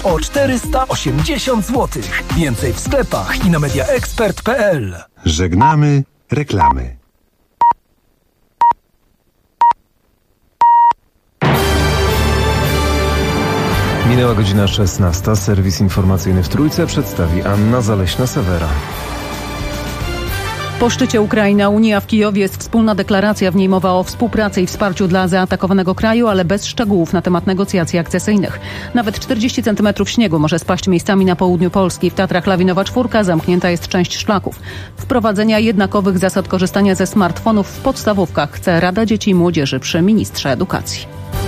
o 480 zł. Więcej w sklepach i na mediaexpert.pl. Żegnamy reklamy. Minęła godzina 16. Serwis informacyjny w Trójce przedstawi Anna Zaleśna-Sewera. Po szczycie Ukraina-Unia w Kijowie jest wspólna deklaracja. W niej mowa o współpracy i wsparciu dla zaatakowanego kraju, ale bez szczegółów na temat negocjacji akcesyjnych. Nawet 40 cm śniegu może spaść miejscami na południu Polski. W Tatrach lawinowa czwórka, zamknięta jest część szlaków. Wprowadzenia jednakowych zasad korzystania ze smartfonów w podstawówkach chce Rada Dzieci i Młodzieży przy ministrze edukacji.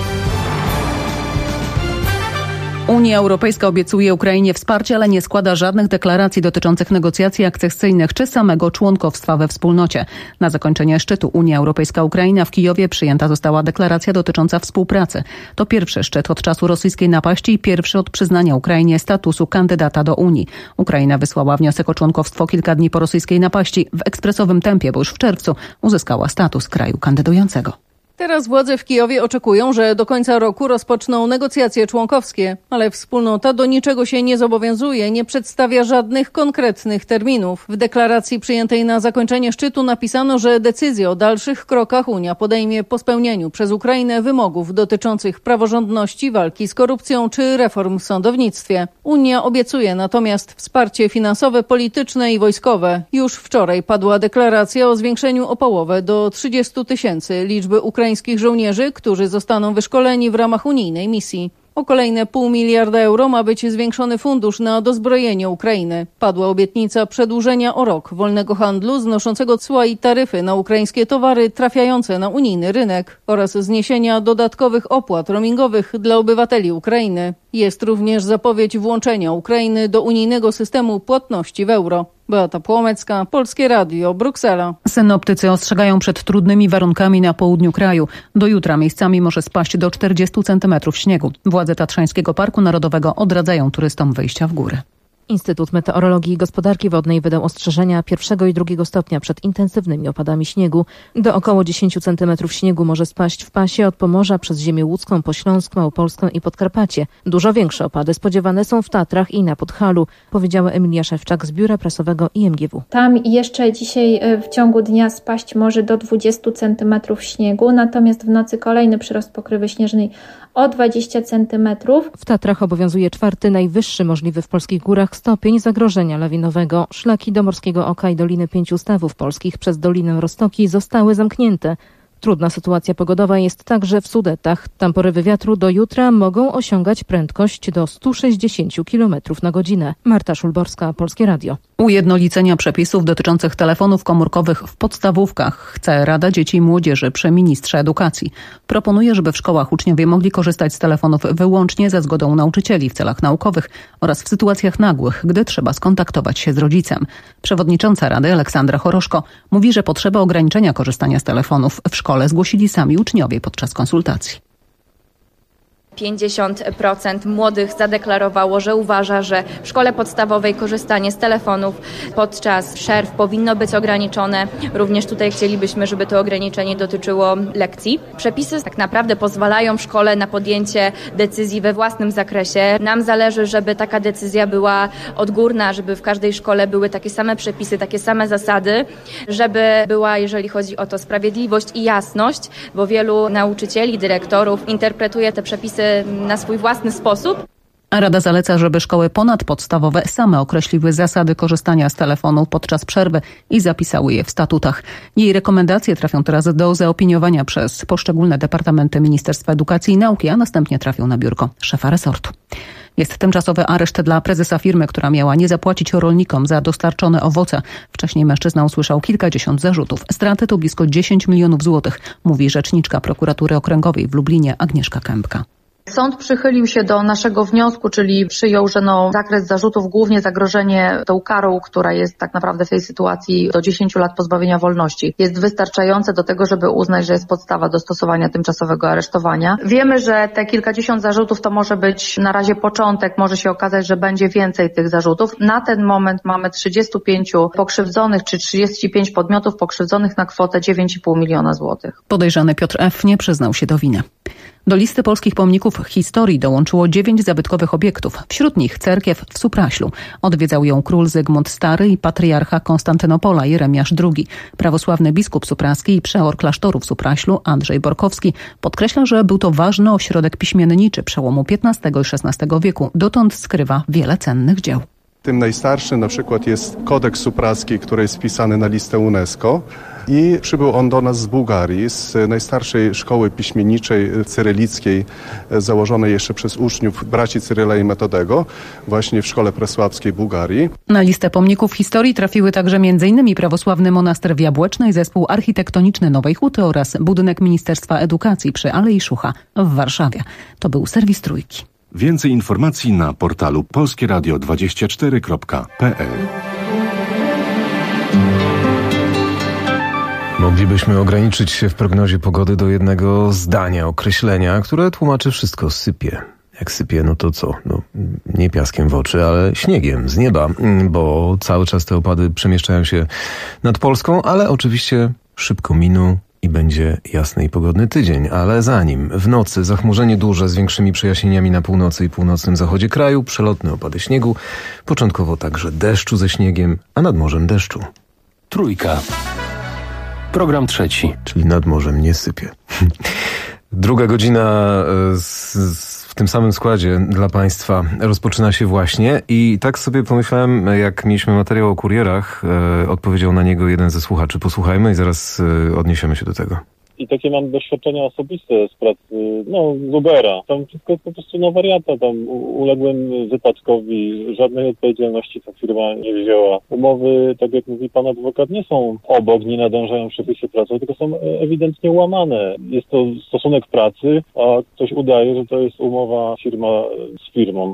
Unia Europejska obiecuje Ukrainie wsparcie, ale nie składa żadnych deklaracji dotyczących negocjacji akcesyjnych czy samego członkostwa we wspólnocie. Na zakończenie szczytu Unia Europejska-Ukraina w Kijowie przyjęta została deklaracja dotycząca współpracy. To pierwszy szczyt od czasu rosyjskiej napaści i pierwszy od przyznania Ukrainie statusu kandydata do Unii. Ukraina wysłała wniosek o członkowstwo kilka dni po rosyjskiej napaści w ekspresowym tempie, bo już w czerwcu uzyskała status kraju kandydującego. Teraz władze w Kijowie oczekują, że do końca roku rozpoczną negocjacje członkowskie, ale wspólnota do niczego się nie zobowiązuje, nie przedstawia żadnych konkretnych terminów. W deklaracji przyjętej na zakończenie szczytu napisano, że decyzję o dalszych krokach Unia podejmie po spełnieniu przez Ukrainę wymogów dotyczących praworządności, walki z korupcją czy reform w sądownictwie. Unia obiecuje natomiast wsparcie finansowe, polityczne i wojskowe. Już wczoraj padła deklaracja o zwiększeniu o połowę do 30 000 liczby ukraińskich żołnierzy, którzy zostaną wyszkoleni w ramach unijnej misji. O kolejne 500 miliarda euro ma być zwiększony fundusz na dozbrojenie Ukrainy. Padła obietnica przedłużenia o rok wolnego handlu znoszącego cła i taryfy na ukraińskie towary trafiające na unijny rynek oraz zniesienia dodatkowych opłat roamingowych dla obywateli Ukrainy. Jest również zapowiedź włączenia Ukrainy do unijnego systemu płatności w euro. Beata Płomecka, Polskie Radio, Bruksela. Synoptycy ostrzegają przed trudnymi warunkami na południu kraju. Do jutra miejscami może spaść do 40 cm śniegu. Władze Tatrzańskiego Parku Narodowego odradzają turystom wyjścia w góry. Instytut Meteorologii i Gospodarki Wodnej wydał ostrzeżenia 1. i 2. stopnia przed intensywnymi opadami śniegu. Do około 10 cm śniegu może spaść w pasie od Pomorza przez ziemię łódzką, po Śląsk, Małopolskę i Podkarpacie. Dużo większe opady spodziewane są w Tatrach i na Podhalu, powiedziała Emilia Szewczak z Biura Prasowego IMGW. Tam jeszcze dzisiaj w ciągu dnia spaść może do 20 cm śniegu, natomiast w nocy kolejny przyrost pokrywy śnieżnej o 20 cm. W Tatrach obowiązuje 4. najwyższy możliwy w polskich górach stopień zagrożenia lawinowego. Szlaki do Morskiego Oka i Doliny Pięciu Stawów Polskich przez Dolinę Roztoki zostały zamknięte. Trudna sytuacja pogodowa jest także w Sudetach. Tam porywy wiatru do jutra mogą osiągać prędkość do 160 km na godzinę. Marta Szulborska, Polskie Radio. Ujednolicenia przepisów dotyczących telefonów komórkowych w podstawówkach chce Rada Dzieci i Młodzieży przy ministrze edukacji. Proponuje, żeby w szkołach uczniowie mogli korzystać z telefonów wyłącznie za zgodą nauczycieli w celach naukowych oraz w sytuacjach nagłych, gdy trzeba skontaktować się z rodzicem. Przewodnicząca Rady Aleksandra Choroszko mówi, że potrzeba ograniczenia korzystania z telefonów w szkole zgłosili sami uczniowie podczas konsultacji. 50% młodych zadeklarowało, że uważa, że w szkole podstawowej korzystanie z telefonów podczas przerw powinno być ograniczone. Również tutaj chcielibyśmy, żeby to ograniczenie dotyczyło lekcji. Przepisy tak naprawdę pozwalają w szkole na podjęcie decyzji we własnym zakresie. Nam zależy, żeby taka decyzja była odgórna, żeby w każdej szkole były takie same przepisy, takie same zasady, żeby była, jeżeli chodzi o to, sprawiedliwość i jasność, bo wielu nauczycieli, dyrektorów interpretuje te przepisy na swój własny sposób. Rada zaleca, żeby szkoły ponadpodstawowe same określiły zasady korzystania z telefonu podczas przerwy i zapisały je w statutach. Jej rekomendacje trafią teraz do zaopiniowania przez poszczególne departamenty Ministerstwa Edukacji i Nauki, a następnie trafią na biurko szefa resortu. Jest tymczasowy areszt dla prezesa firmy, która miała nie zapłacić rolnikom za dostarczone owoce. Wcześniej mężczyzna usłyszał kilkadziesiąt zarzutów. Straty to blisko 10 milionów złotych, mówi rzeczniczka prokuratury okręgowej w Lublinie Agnieszka Kępka. Sąd przychylił się do naszego wniosku, czyli przyjął, że zakres zarzutów, głównie zagrożenie tą karą, która jest tak naprawdę w tej sytuacji do 10 lat pozbawienia wolności, jest wystarczające do tego, żeby uznać, że jest podstawa do stosowania tymczasowego aresztowania. Wiemy, że te kilkadziesiąt zarzutów to może być na razie początek, może się okazać, że będzie więcej tych zarzutów. Na ten moment mamy 35 pokrzywdzonych, czy 35 podmiotów pokrzywdzonych na kwotę 9,5 miliona złotych. Podejrzany Piotr F. nie przyznał się do winy. Do listy polskich pomników historii dołączyło 9 zabytkowych obiektów, wśród nich cerkiew w Supraślu. Odwiedzał ją król Zygmunt Stary i patriarcha Konstantynopola Jeremiasz II. Prawosławny biskup supraski i przeor klasztoru w Supraślu Andrzej Borkowski podkreśla, że był to ważny ośrodek piśmienniczy przełomu XV i XVI wieku. Dotąd skrywa wiele cennych dzieł. Tym najstarszym na przykład jest kodeks supraski, który jest wpisany na listę UNESCO. I przybył on do nas z Bułgarii, z najstarszej szkoły piśmienniczej cyrylickiej, założonej jeszcze przez uczniów braci Cyryla i Metodego, właśnie w szkole presławskiej Bułgarii. Na listę pomników historii trafiły także m.in. prawosławny monaster w Jabłecznej, zespół architektoniczny Nowej Huty oraz budynek Ministerstwa Edukacji przy Alei Szucha w Warszawie. To był serwis Trójki. Więcej informacji na portalu polskieradio24.pl. Moglibyśmy ograniczyć się w prognozie pogody do jednego zdania, określenia, które tłumaczy wszystko. Sypie. Jak sypie, no to co? No, nie piaskiem w oczy, ale śniegiem z nieba, bo cały czas te opady przemieszczają się nad Polską, ale oczywiście szybko miną i będzie jasny i pogodny tydzień. Ale zanim w nocy zachmurzenie duże z większymi przejaśnieniami na północy i północnym zachodzie kraju, przelotne opady śniegu, początkowo także deszczu ze śniegiem, a nad morzem deszczu. Trójka. Program trzeci. Czyli nad morzem nie sypie. Druga godzina w tym samym składzie dla Państwa rozpoczyna się właśnie i tak sobie pomyślałem, jak mieliśmy materiał o kurierach, odpowiedział na niego jeden ze słuchaczy. Posłuchajmy i zaraz odniesiemy się do tego. I takie mam doświadczenia osobiste z pracy, z Ubera. Tam wszystko po prostu na wariata. Tam uległem wypadkowi, żadnej odpowiedzialności ta firma nie wzięła. Umowy, tak jak mówi pan adwokat, nie są obok, nie nadążają przepisy pracy, tylko są ewidentnie łamane. Jest to stosunek pracy, a ktoś udaje, że to jest umowa firma z firmą.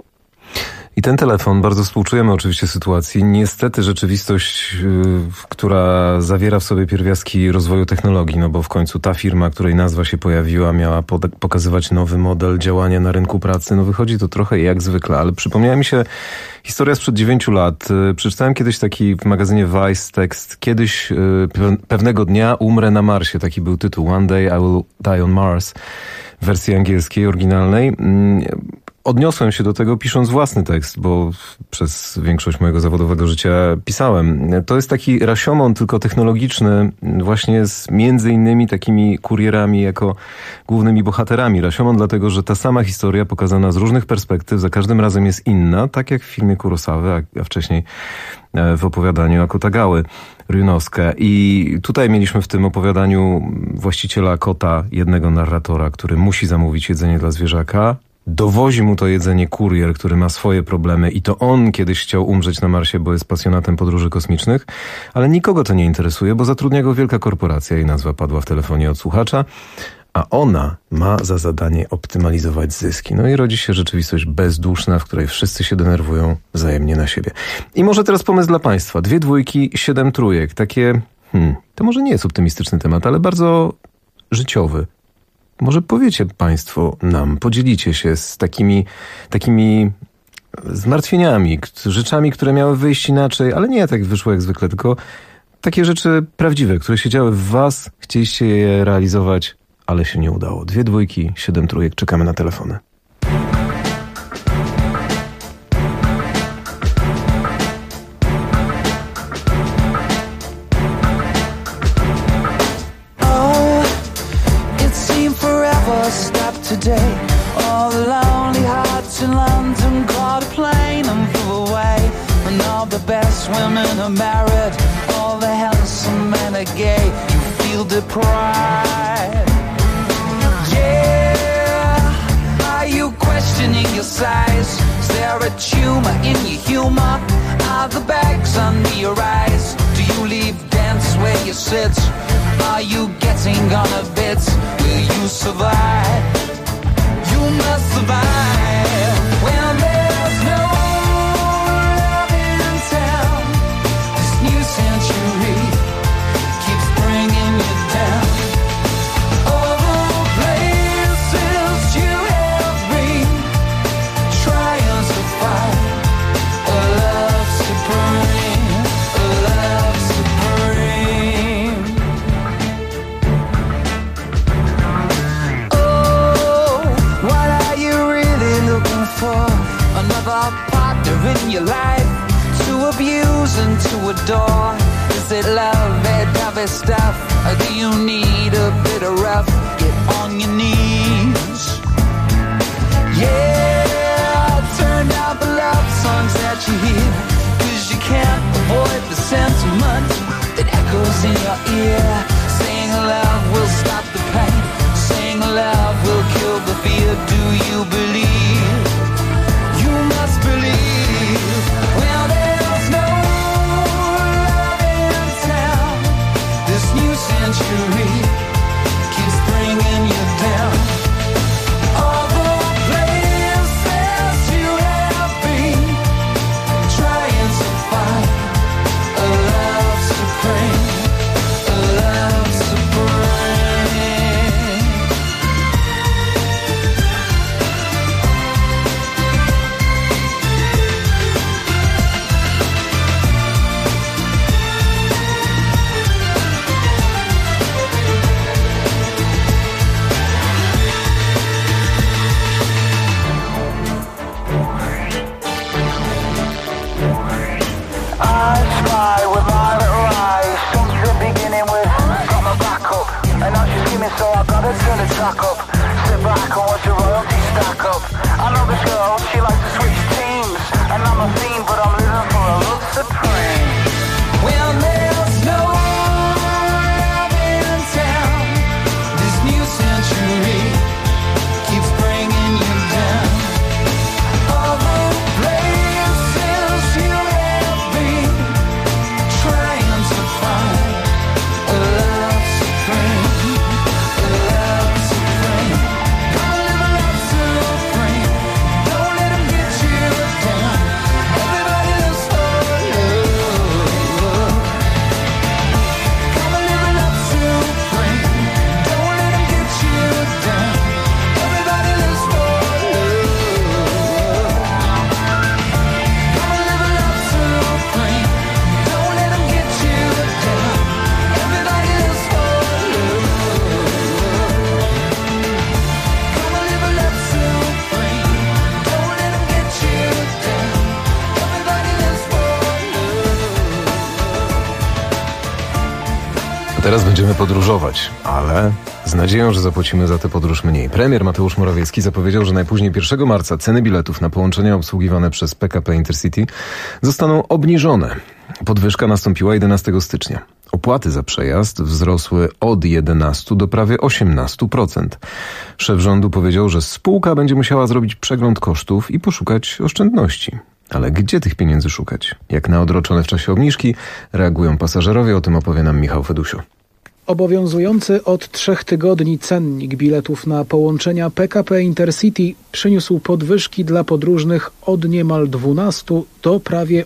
I ten telefon, bardzo współczujemy oczywiście sytuacji. Niestety rzeczywistość, która zawiera w sobie pierwiastki rozwoju technologii, no bo w końcu ta firma, której nazwa się pojawiła, miała pokazywać nowy model działania na rynku pracy. No wychodzi to trochę jak zwykle, ale przypomniała mi się historia sprzed 9 lat. Przeczytałem kiedyś taki w magazynie Vice tekst. Kiedyś pewnego dnia umrę na Marsie. Taki był tytuł. One day I will die on Mars. W wersji angielskiej, oryginalnej. Odniosłem się do tego pisząc własny tekst, bo przez większość mojego zawodowego życia pisałem. To jest taki rasiomon tylko technologiczny, właśnie z między innymi takimi kurierami jako głównymi bohaterami. Rasiomon dlatego, że ta sama historia pokazana z różnych perspektyw za każdym razem jest inna, tak jak w filmie Kurosawy, a wcześniej w opowiadaniu Akutagały Ryunowskie. I tutaj mieliśmy w tym opowiadaniu właściciela kota, jednego narratora, który musi zamówić jedzenie dla zwierzaka. Dowozi mu to jedzenie kurier, który ma swoje problemy i to on kiedyś chciał umrzeć na Marsie, bo jest pasjonatem podróży kosmicznych, ale nikogo to nie interesuje, bo zatrudnia go wielka korporacja, jej nazwa padła w telefonie od słuchacza, a ona ma za zadanie optymalizować zyski. No i rodzi się rzeczywistość bezduszna, w której wszyscy się denerwują wzajemnie na siebie. I może teraz pomysł dla Państwa. 2 dwójki, 7 trójek. Takie, to może nie jest optymistyczny temat, ale bardzo życiowy. Może powiecie Państwo nam, podzielicie się z takimi zmartwieniami, rzeczami, które miały wyjść inaczej, ale nie tak wyszło jak zwykle, tylko takie rzeczy prawdziwe, które się działy w Was, chcieliście je realizować, ale się nie udało. 2 dwójki, 7 trójek, czekamy na telefony. Today, all the lonely hearts in London caught a plane and flew away. And all the best women are married, all the handsome men are gay. You feel deprived. Yeah, are you questioning your size? Is there a tumor in your humor? Are the bags under your eyes? Do you leave dance where you sit? Are you getting on a bit? Will you survive? You must survive when there's no love in town. This new century keeps bringing you down. All the places you have been trying to find a love supreme, a love supreme. Oh, factor in your life to abuse and to adore? Is it love, that type of stuff? Or do you need a bit of rough? Get on your knees. Yeah, turn down the love songs that you hear, 'cause you can't avoid the sentiment that echoes in your ear. Saying love will stop the pain, saying love will kill the fear. Do you believe? You must believe. Well, there's no love in town. This new century keeps bringing you down. All the places you have been, trying to find a love supreme, a love supreme. I spy with my little eyes, since the beginning with got my back up, and now she's scheming, so I gotta turn the track up. Sit back and watch the royalties stack up. I know this girl, she likes to switch teams, and I'm a fiend, but I'm living for a love supreme. Well, there's no love in town. This new century keeps bringing you down. All the places you have been, trying to find a love supreme, a love supreme. Come live a love supreme. Don't let them get you down. Everybody lives for love. Come live a love supreme. Don't let them get you down. Everybody lives for love. Come live a love supreme. Don't let them get you down. Everybody lives for love. Come live a love supreme. Don't let them get you down. Everybody lives for love. A teraz będziemy podróżować, ale z nadzieją, że zapłacimy za tę podróż mniej. Premier Mateusz Morawiecki zapowiedział, że najpóźniej 1 marca ceny biletów na połączenia obsługiwane przez PKP Intercity zostaną obniżone. Podwyżka nastąpiła 11 stycznia. Opłaty za przejazd wzrosły od 11 do prawie 18%. Szef rządu powiedział, że spółka będzie musiała zrobić przegląd kosztów i poszukać oszczędności. Ale gdzie tych pieniędzy szukać? Jak na odroczone w czasie obniżki reagują pasażerowie? O tym opowie nam Michał Fedusiu. Obowiązujący od 3 tygodni cennik biletów na połączenia PKP Intercity przyniósł podwyżki dla podróżnych od niemal 12 do prawie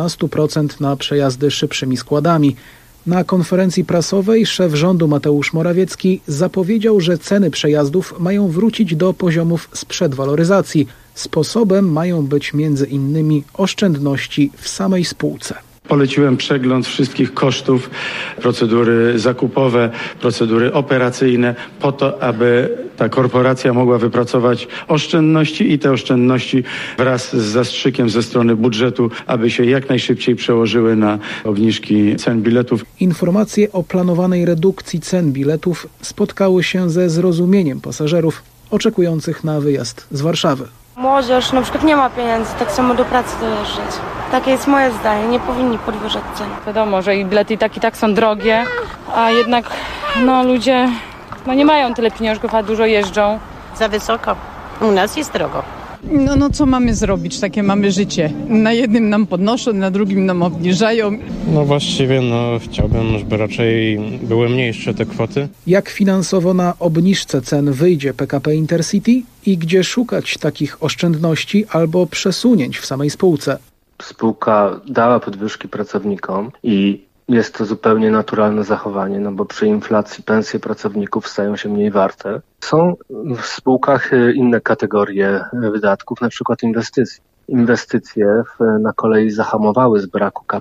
18% na przejazdy szybszymi składami. Na konferencji prasowej szef rządu Mateusz Morawiecki zapowiedział, że ceny przejazdów mają wrócić do poziomów sprzed waloryzacji. Sposobem mają być m.in. oszczędności w samej spółce. Poleciłem przegląd wszystkich kosztów, procedury zakupowe, procedury operacyjne, po to, aby ta korporacja mogła wypracować oszczędności i te oszczędności wraz z zastrzykiem ze strony budżetu, aby się jak najszybciej przełożyły na obniżki cen biletów. Informacje o planowanej redukcji cen biletów spotkały się ze zrozumieniem pasażerów oczekujących na wyjazd z Warszawy. Młodzież na przykład nie ma pieniędzy tak samo do pracy dojeżdżać. Takie jest moje zdanie, nie powinni podwyższać cen. Wiadomo, że i bilety i tak są drogie, a jednak ludzie nie mają tyle pieniążków, a dużo jeżdżą. Za wysoko. U nas jest drogo. No co mamy zrobić? Takie mamy życie. Na jednym nam podnoszą, na drugim nam obniżają. No właściwie chciałbym, żeby raczej były mniejsze te kwoty. Jak finansowo na obniżce cen wyjdzie PKP Intercity i gdzie szukać takich oszczędności albo przesunięć w samej spółce? Spółka dała podwyżki pracownikom i jest to zupełnie naturalne zachowanie, bo przy inflacji pensje pracowników stają się mniej warte. Są w spółkach inne kategorie wydatków, na przykład inwestycji. Inwestycje na kolei zahamowały z braku KPO.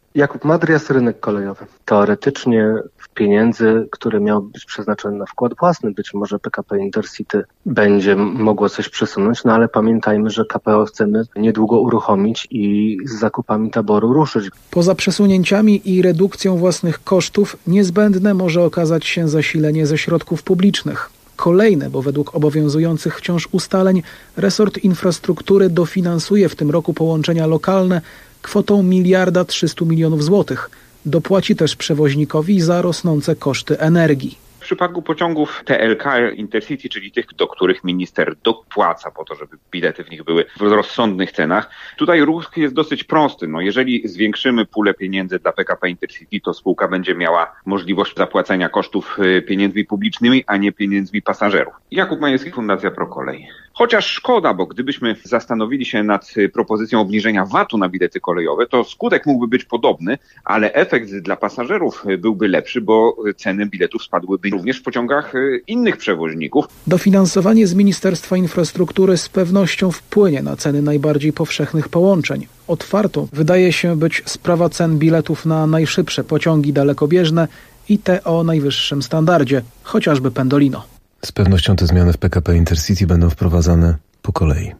Jakub Madrias, rynek kolejowy. Teoretycznie pieniędzy, które miały być przeznaczone na wkład własny, być może PKP Intercity będzie mogło coś przesunąć, no ale pamiętajmy, że KPO chcemy niedługo uruchomić i z zakupami taboru ruszyć. Poza przesunięciami i redukcją własnych kosztów niezbędne może okazać się zasilenie ze środków publicznych. Kolejne, bo według obowiązujących wciąż ustaleń resort infrastruktury dofinansuje w tym roku połączenia lokalne kwotą 1,3 mld złotych. Dopłaci też przewoźnikowi za rosnące koszty energii. W przypadku pociągów TLK Intercity, czyli tych, do których minister dopłaca po to, żeby bilety w nich były w rozsądnych cenach, tutaj ruch jest dosyć prosty. Jeżeli zwiększymy pulę pieniędzy dla PKP Intercity, to spółka będzie miała możliwość zapłacenia kosztów pieniędzmi publicznymi, a nie pieniędzmi pasażerów. Jakub Majewski, Fundacja ProKolej. Chociaż szkoda, bo gdybyśmy zastanowili się nad propozycją obniżenia VAT-u na bilety kolejowe, to skutek mógłby być podobny, ale efekt dla pasażerów byłby lepszy, bo ceny biletów spadłyby również w pociągach innych przewoźników. Dofinansowanie z Ministerstwa Infrastruktury z pewnością wpłynie na ceny najbardziej powszechnych połączeń. Otwartą wydaje się być sprawa cen biletów na najszybsze pociągi dalekobieżne i te o najwyższym standardzie, chociażby Pendolino. Z pewnością te zmiany w PKP Intercity będą wprowadzane po kolei.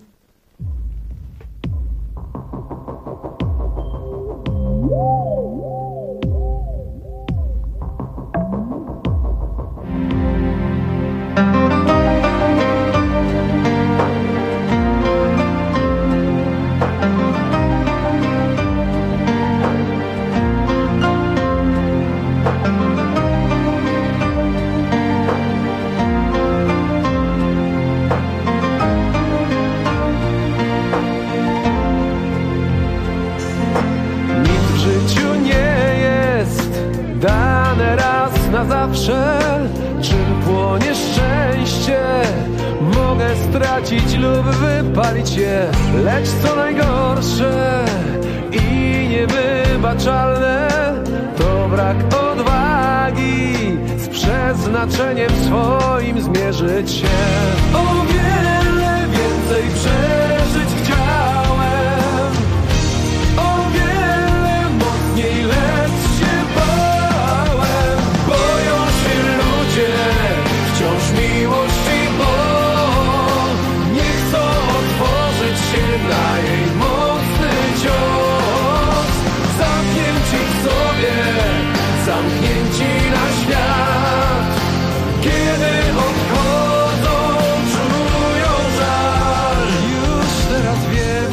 Czym płonie szczęście? Mogę stracić lub wypalić je, lecz co najgorsze i niewybaczalne to brak odwagi z przeznaczeniem swoim zmierzyć się. O wiele więcej przeżyć chciałem, o wiele mocniej, lecz się bałem. Boją się ludzie wciąż miłości, bo nie chcą otworzyć się na jej mocny cios. Zamknięci w sobie, zamknięci na świat. Kiedy odchodzą, czują żal. Już teraz wiem,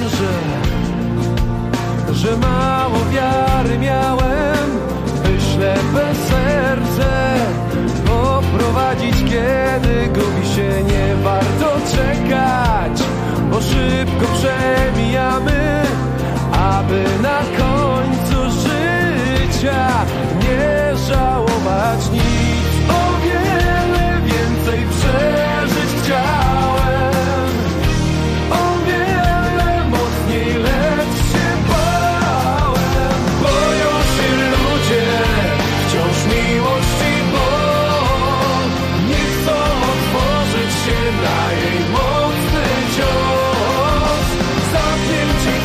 że mało wiary miałem, by ślepe serce poprowadzić, kiedy gubi się. Nie warto czekać, bo szybko przemijamy, aby na końcu życia nie żałować nic. O wiele więcej przeżyć chciałem, o wiele mocniej, lecz się bałem. Boją się ludzie wciąż miłości, bo nie chcą otworzyć się na jej mocny cios. Zamknięci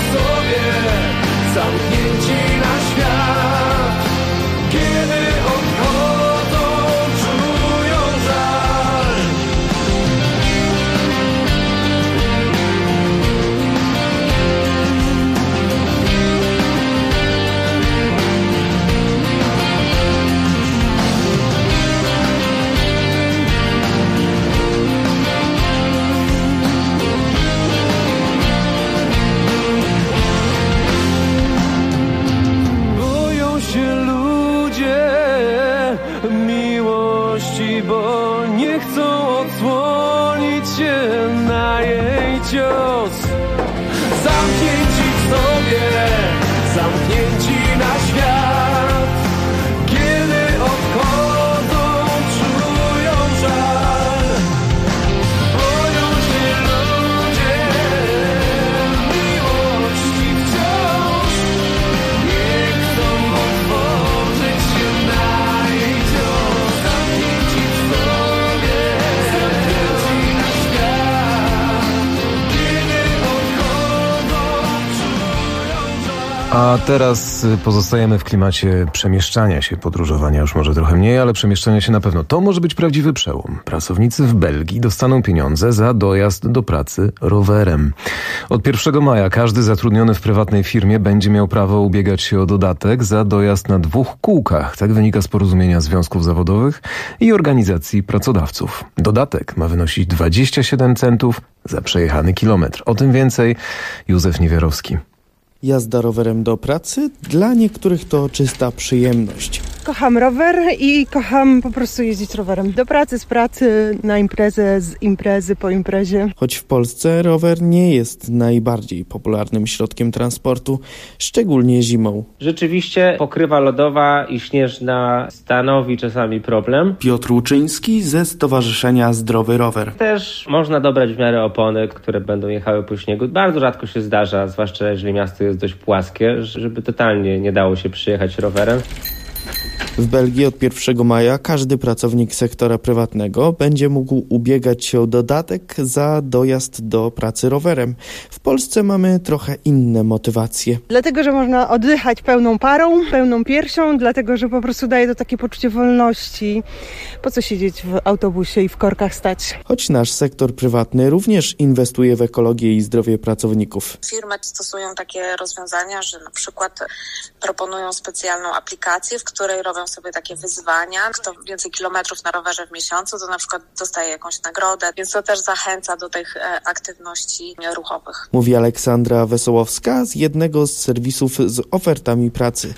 A teraz pozostajemy w klimacie przemieszczania się, podróżowania już może trochę mniej, ale przemieszczania się na pewno. To może być prawdziwy przełom. Pracownicy w Belgii dostaną pieniądze za dojazd do pracy rowerem. Od 1 maja każdy zatrudniony w prywatnej firmie będzie miał prawo ubiegać się o dodatek za dojazd na 2 kółkach. Tak wynika z porozumienia związków zawodowych i organizacji pracodawców. Dodatek ma wynosić 27 centów za przejechany kilometr. O tym więcej Józef Niewiarowski. Jazda rowerem do pracy dla niektórych to czysta przyjemność. Kocham rower i kocham po prostu jeździć rowerem. Do pracy, z pracy, na imprezę, z imprezy, po imprezie. Choć w Polsce rower nie jest najbardziej popularnym środkiem transportu, szczególnie zimą. Rzeczywiście pokrywa lodowa i śnieżna stanowi czasami problem. Piotr Łuczyński ze Stowarzyszenia Zdrowy Rower. Też można dobrać w miarę opony, które będą jechały po śniegu. Bardzo rzadko się zdarza, zwłaszcza jeżeli miasto jest dość płaskie, żeby totalnie nie dało się przyjechać rowerem. W Belgii od 1 maja każdy pracownik sektora prywatnego będzie mógł ubiegać się o dodatek za dojazd do pracy rowerem. W Polsce mamy trochę inne motywacje. Dlatego, że można oddychać pełną parą, pełną piersią, dlatego, że po prostu daje to takie poczucie wolności. Po co siedzieć w autobusie i w korkach stać? Choć nasz sektor prywatny również inwestuje w ekologię i zdrowie pracowników. Firmy stosują takie rozwiązania, że na przykład proponują specjalną aplikację, w której robią sobie takie wyzwania. Kto więcej kilometrów na rowerze w miesiącu, to na przykład dostaje jakąś nagrodę, więc to też zachęca do tych aktywności ruchowych. Mówi Aleksandra Wesołowska z jednego z serwisów z ofertami pracy.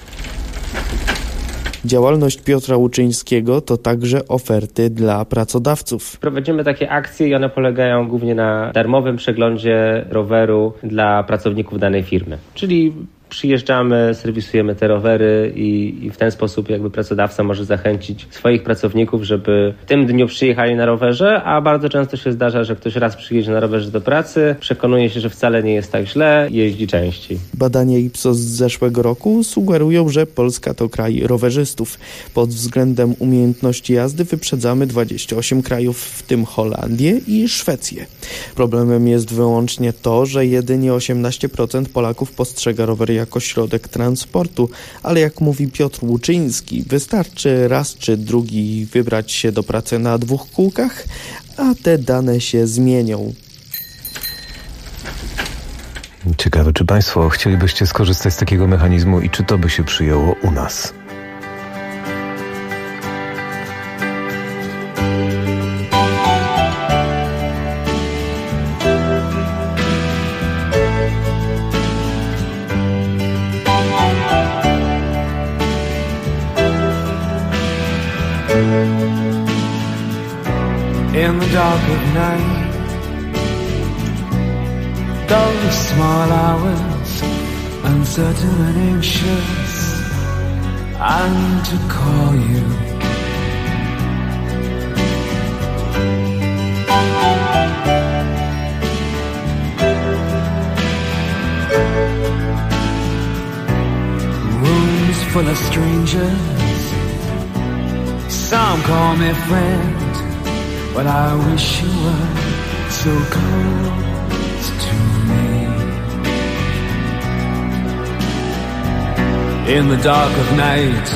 Działalność Piotra Łuczyńskiego to także oferty dla pracodawców. Prowadzimy takie akcje i one polegają głównie na darmowym przeglądzie roweru dla pracowników danej firmy. Czyli przyjeżdżamy, serwisujemy te rowery i w ten sposób jakby pracodawca może zachęcić swoich pracowników, żeby w tym dniu przyjechali na rowerze, a bardzo często się zdarza, że ktoś raz przyjedzie na rowerze do pracy, przekonuje się, że wcale nie jest tak źle, jeździ częściej. Badania Ipsos z zeszłego roku sugerują, że Polska to kraj rowerzystów. Pod względem umiejętności jazdy wyprzedzamy 28 krajów, w tym Holandię i Szwecję. Problemem jest wyłącznie to, że jedynie 18% Polaków postrzega rowery jako środek transportu, ale jak mówi Piotr Łuczyński, wystarczy raz czy drugi wybrać się do pracy na 2 kółkach, a te dane się zmienią. Ciekawe, czy Państwo chcielibyście skorzystać z takiego mechanizmu i czy to by się przyjęło u nas? In the dark of night, those small hours, uncertain and anxious, I need to call you. Rooms full of strangers, some call me friend, but I wish you were so close to me. In the dark of night,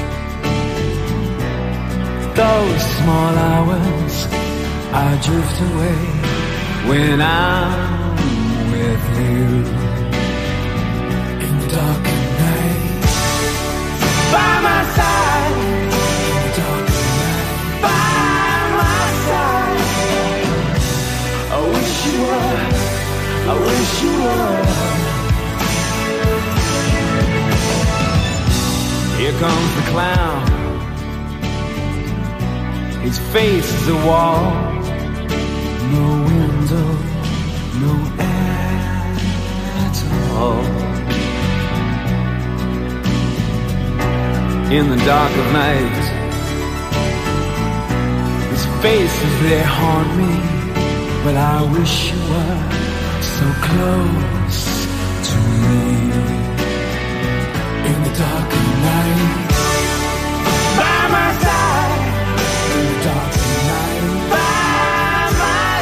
those small hours, I drift away when I'm with you. In the dark of night, by my side. In the dark of night, by my side. I wish you were, I wish you were. Here comes the clown. His face is a wall. No window, no air at all. In the dark of night, his faces, they haunt me, but I wish you were so close to me. In the dark of night, by my side. In the dark of night, by my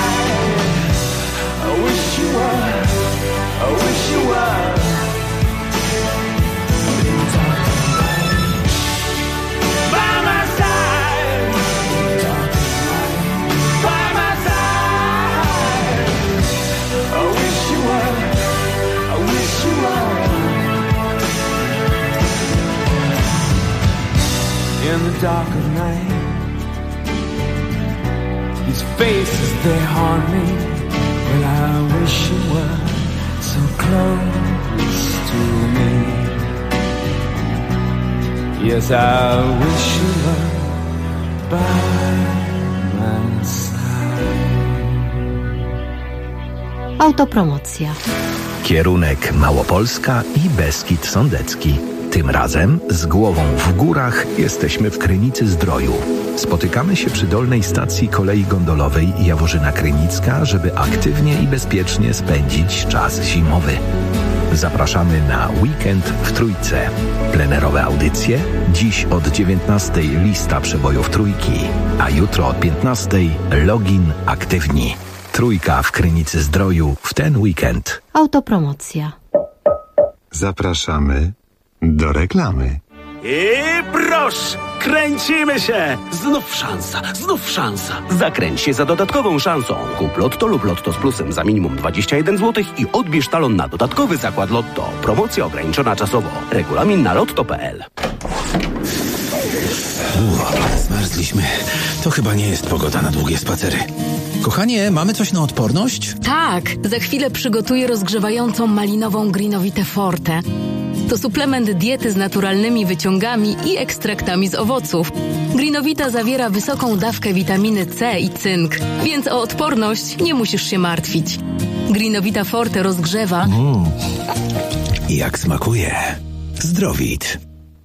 side. I wish you were, I wish you were dark of night. These faces, they haunt me. Well, I wish you were so close to me. Yes, I wish you were by my side. Autopromocja. Kierunek Małopolska i Beskid Sądecki. Tym razem z głową w górach jesteśmy w Krynicy-Zdroju. Spotykamy się przy dolnej stacji kolei gondolowej Jaworzyna Krynicka, żeby aktywnie i bezpiecznie spędzić czas zimowy. Zapraszamy na weekend w Trójce. Plenerowe audycje. Dziś od 19:00 lista przebojów Trójki, a jutro od 15:00 login aktywni. Trójka w Krynicy-Zdroju w ten weekend. Autopromocja. Zapraszamy do reklamy. I proszę, kręcimy się! Znów szansa. Zakręć się za dodatkową szansą. Kup Lotto lub Lotto z plusem za minimum 21 zł i odbierz talon na dodatkowy zakład Lotto. Promocja ograniczona czasowo. Regulamin na lotto.pl. Zmarzliśmy. To chyba nie jest pogoda na długie spacery. Kochanie, mamy coś na odporność? Tak, za chwilę przygotuję rozgrzewającą malinową Greenovitę Forte. To suplement diety z naturalnymi wyciągami i ekstraktami z owoców. Greenovita zawiera wysoką dawkę witaminy C i cynk, więc o odporność nie musisz się martwić. Greenovita Forte rozgrzewa. Jak smakuje. Zdrowit.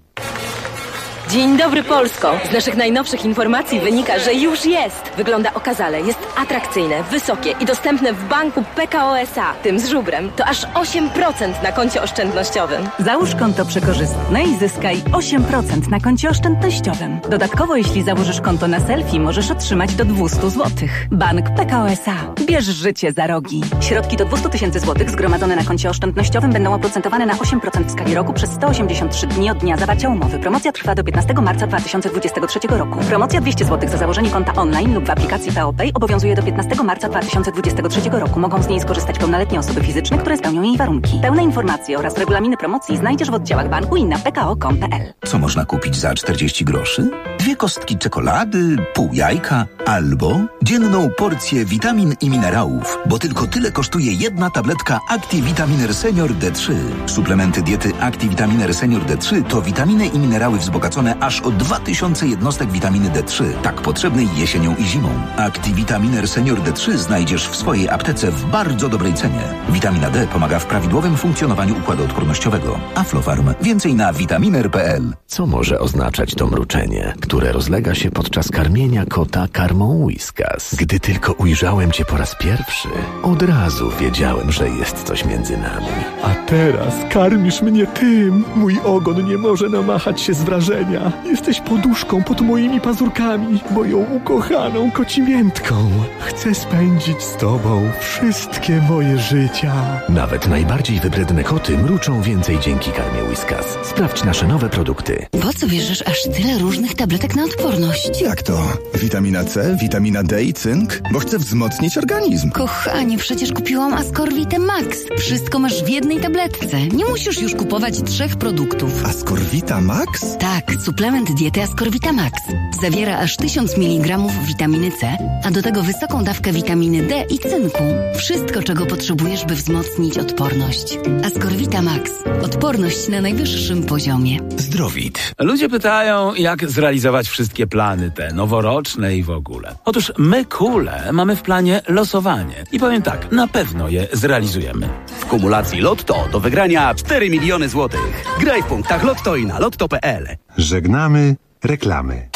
Dzień dobry, Polsko! Z naszych najnowszych informacji wynika, że już jest. Wygląda okazale, jest atrakcyjne, wysokie i dostępne w banku PKO SA, tym z żubrem. To aż 8% na koncie oszczędnościowym. Załóż konto przekorzystne i zyskaj 8% na koncie oszczędnościowym. Dodatkowo, jeśli założysz konto na selfie, możesz otrzymać do 200 zł. Bank PKO SA. Bierz życie za rogi. Środki do 200 000 złotych zgromadzone na koncie oszczędnościowym będą oprocentowane na 8% w skali roku przez 183 dni od dnia zawarcia umowy. Promocja trwa do 15 marca 2023 roku. Promocja 200 zł za założenie konta online lub w aplikacji PeoPay obowiązuje do 15 marca 2023 roku. Mogą z niej skorzystać pełnoletnie osoby fizyczne, które spełnią jej warunki. Pełne informacje oraz regulaminy promocji znajdziesz w oddziałach banku i na pko.com.pl. Co można kupić za 40 groszy? 2 kostki czekolady, pół jajka albo dzienną porcję witamin i minerałów, bo tylko tyle kosztuje jedna tabletka ActiVitaminer Senior D3. Suplementy diety ActiVitaminer Senior D3 to witaminy i minerały wzbogacone aż o 2000 jednostek witaminy D3, tak potrzebnej jesienią i zimą. ActiVitaminer Senior D3 znajdziesz w swojej aptece w bardzo dobrej cenie. Witamina D pomaga w prawidłowym funkcjonowaniu układu odpornościowego. Aflofarm. Więcej na vitaminer.pl. Co może oznaczać to mruczenie, które rozlega się podczas karmienia kota karmą Whiskas? Gdy tylko ujrzałem cię po raz pierwszy, od razu wiedziałem, że jest coś między nami. A teraz karmisz mnie tym. Mój ogon nie może namachać się z wrażenia. Jesteś poduszką pod moimi pazurkami, moją ukochaną kocimiętką. Chcę spędzić z tobą wszystkie moje życia. Nawet najbardziej wybredne koty mruczą więcej dzięki karmie Whiskas. Sprawdź nasze nowe produkty. Po co bierzesz aż tyle różnych tabletek na odporność? Jak to? Witamina C, witamina D i cynk? Bo chcę wzmocnić organizm. Kochanie, przecież kupiłam Ascorvitę Max. Wszystko masz w jednej tabletce. Nie musisz już kupować 3 produktów. Ascorvita Max? Tak, suplement diety Ascorvita Max. Zawiera aż 1000 mg witaminy C, a do tego wysoką dawkę witaminy D i cynku. Wszystko, czego potrzebujesz, by wzmocnić odporność. Ascorvita Max. Odporność na najwyższym poziomie. Zdrowit. Ludzie pytają, jak zrealizować wszystkie plany te noworoczne i w ogóle. Otóż my, Kule, mamy w planie losowanie. I powiem tak, na pewno je zrealizujemy. W kumulacji Lotto do wygrania 4 miliony złotych. Graj w punktach Lotto i na lotto.pl. Żegnamy reklamy.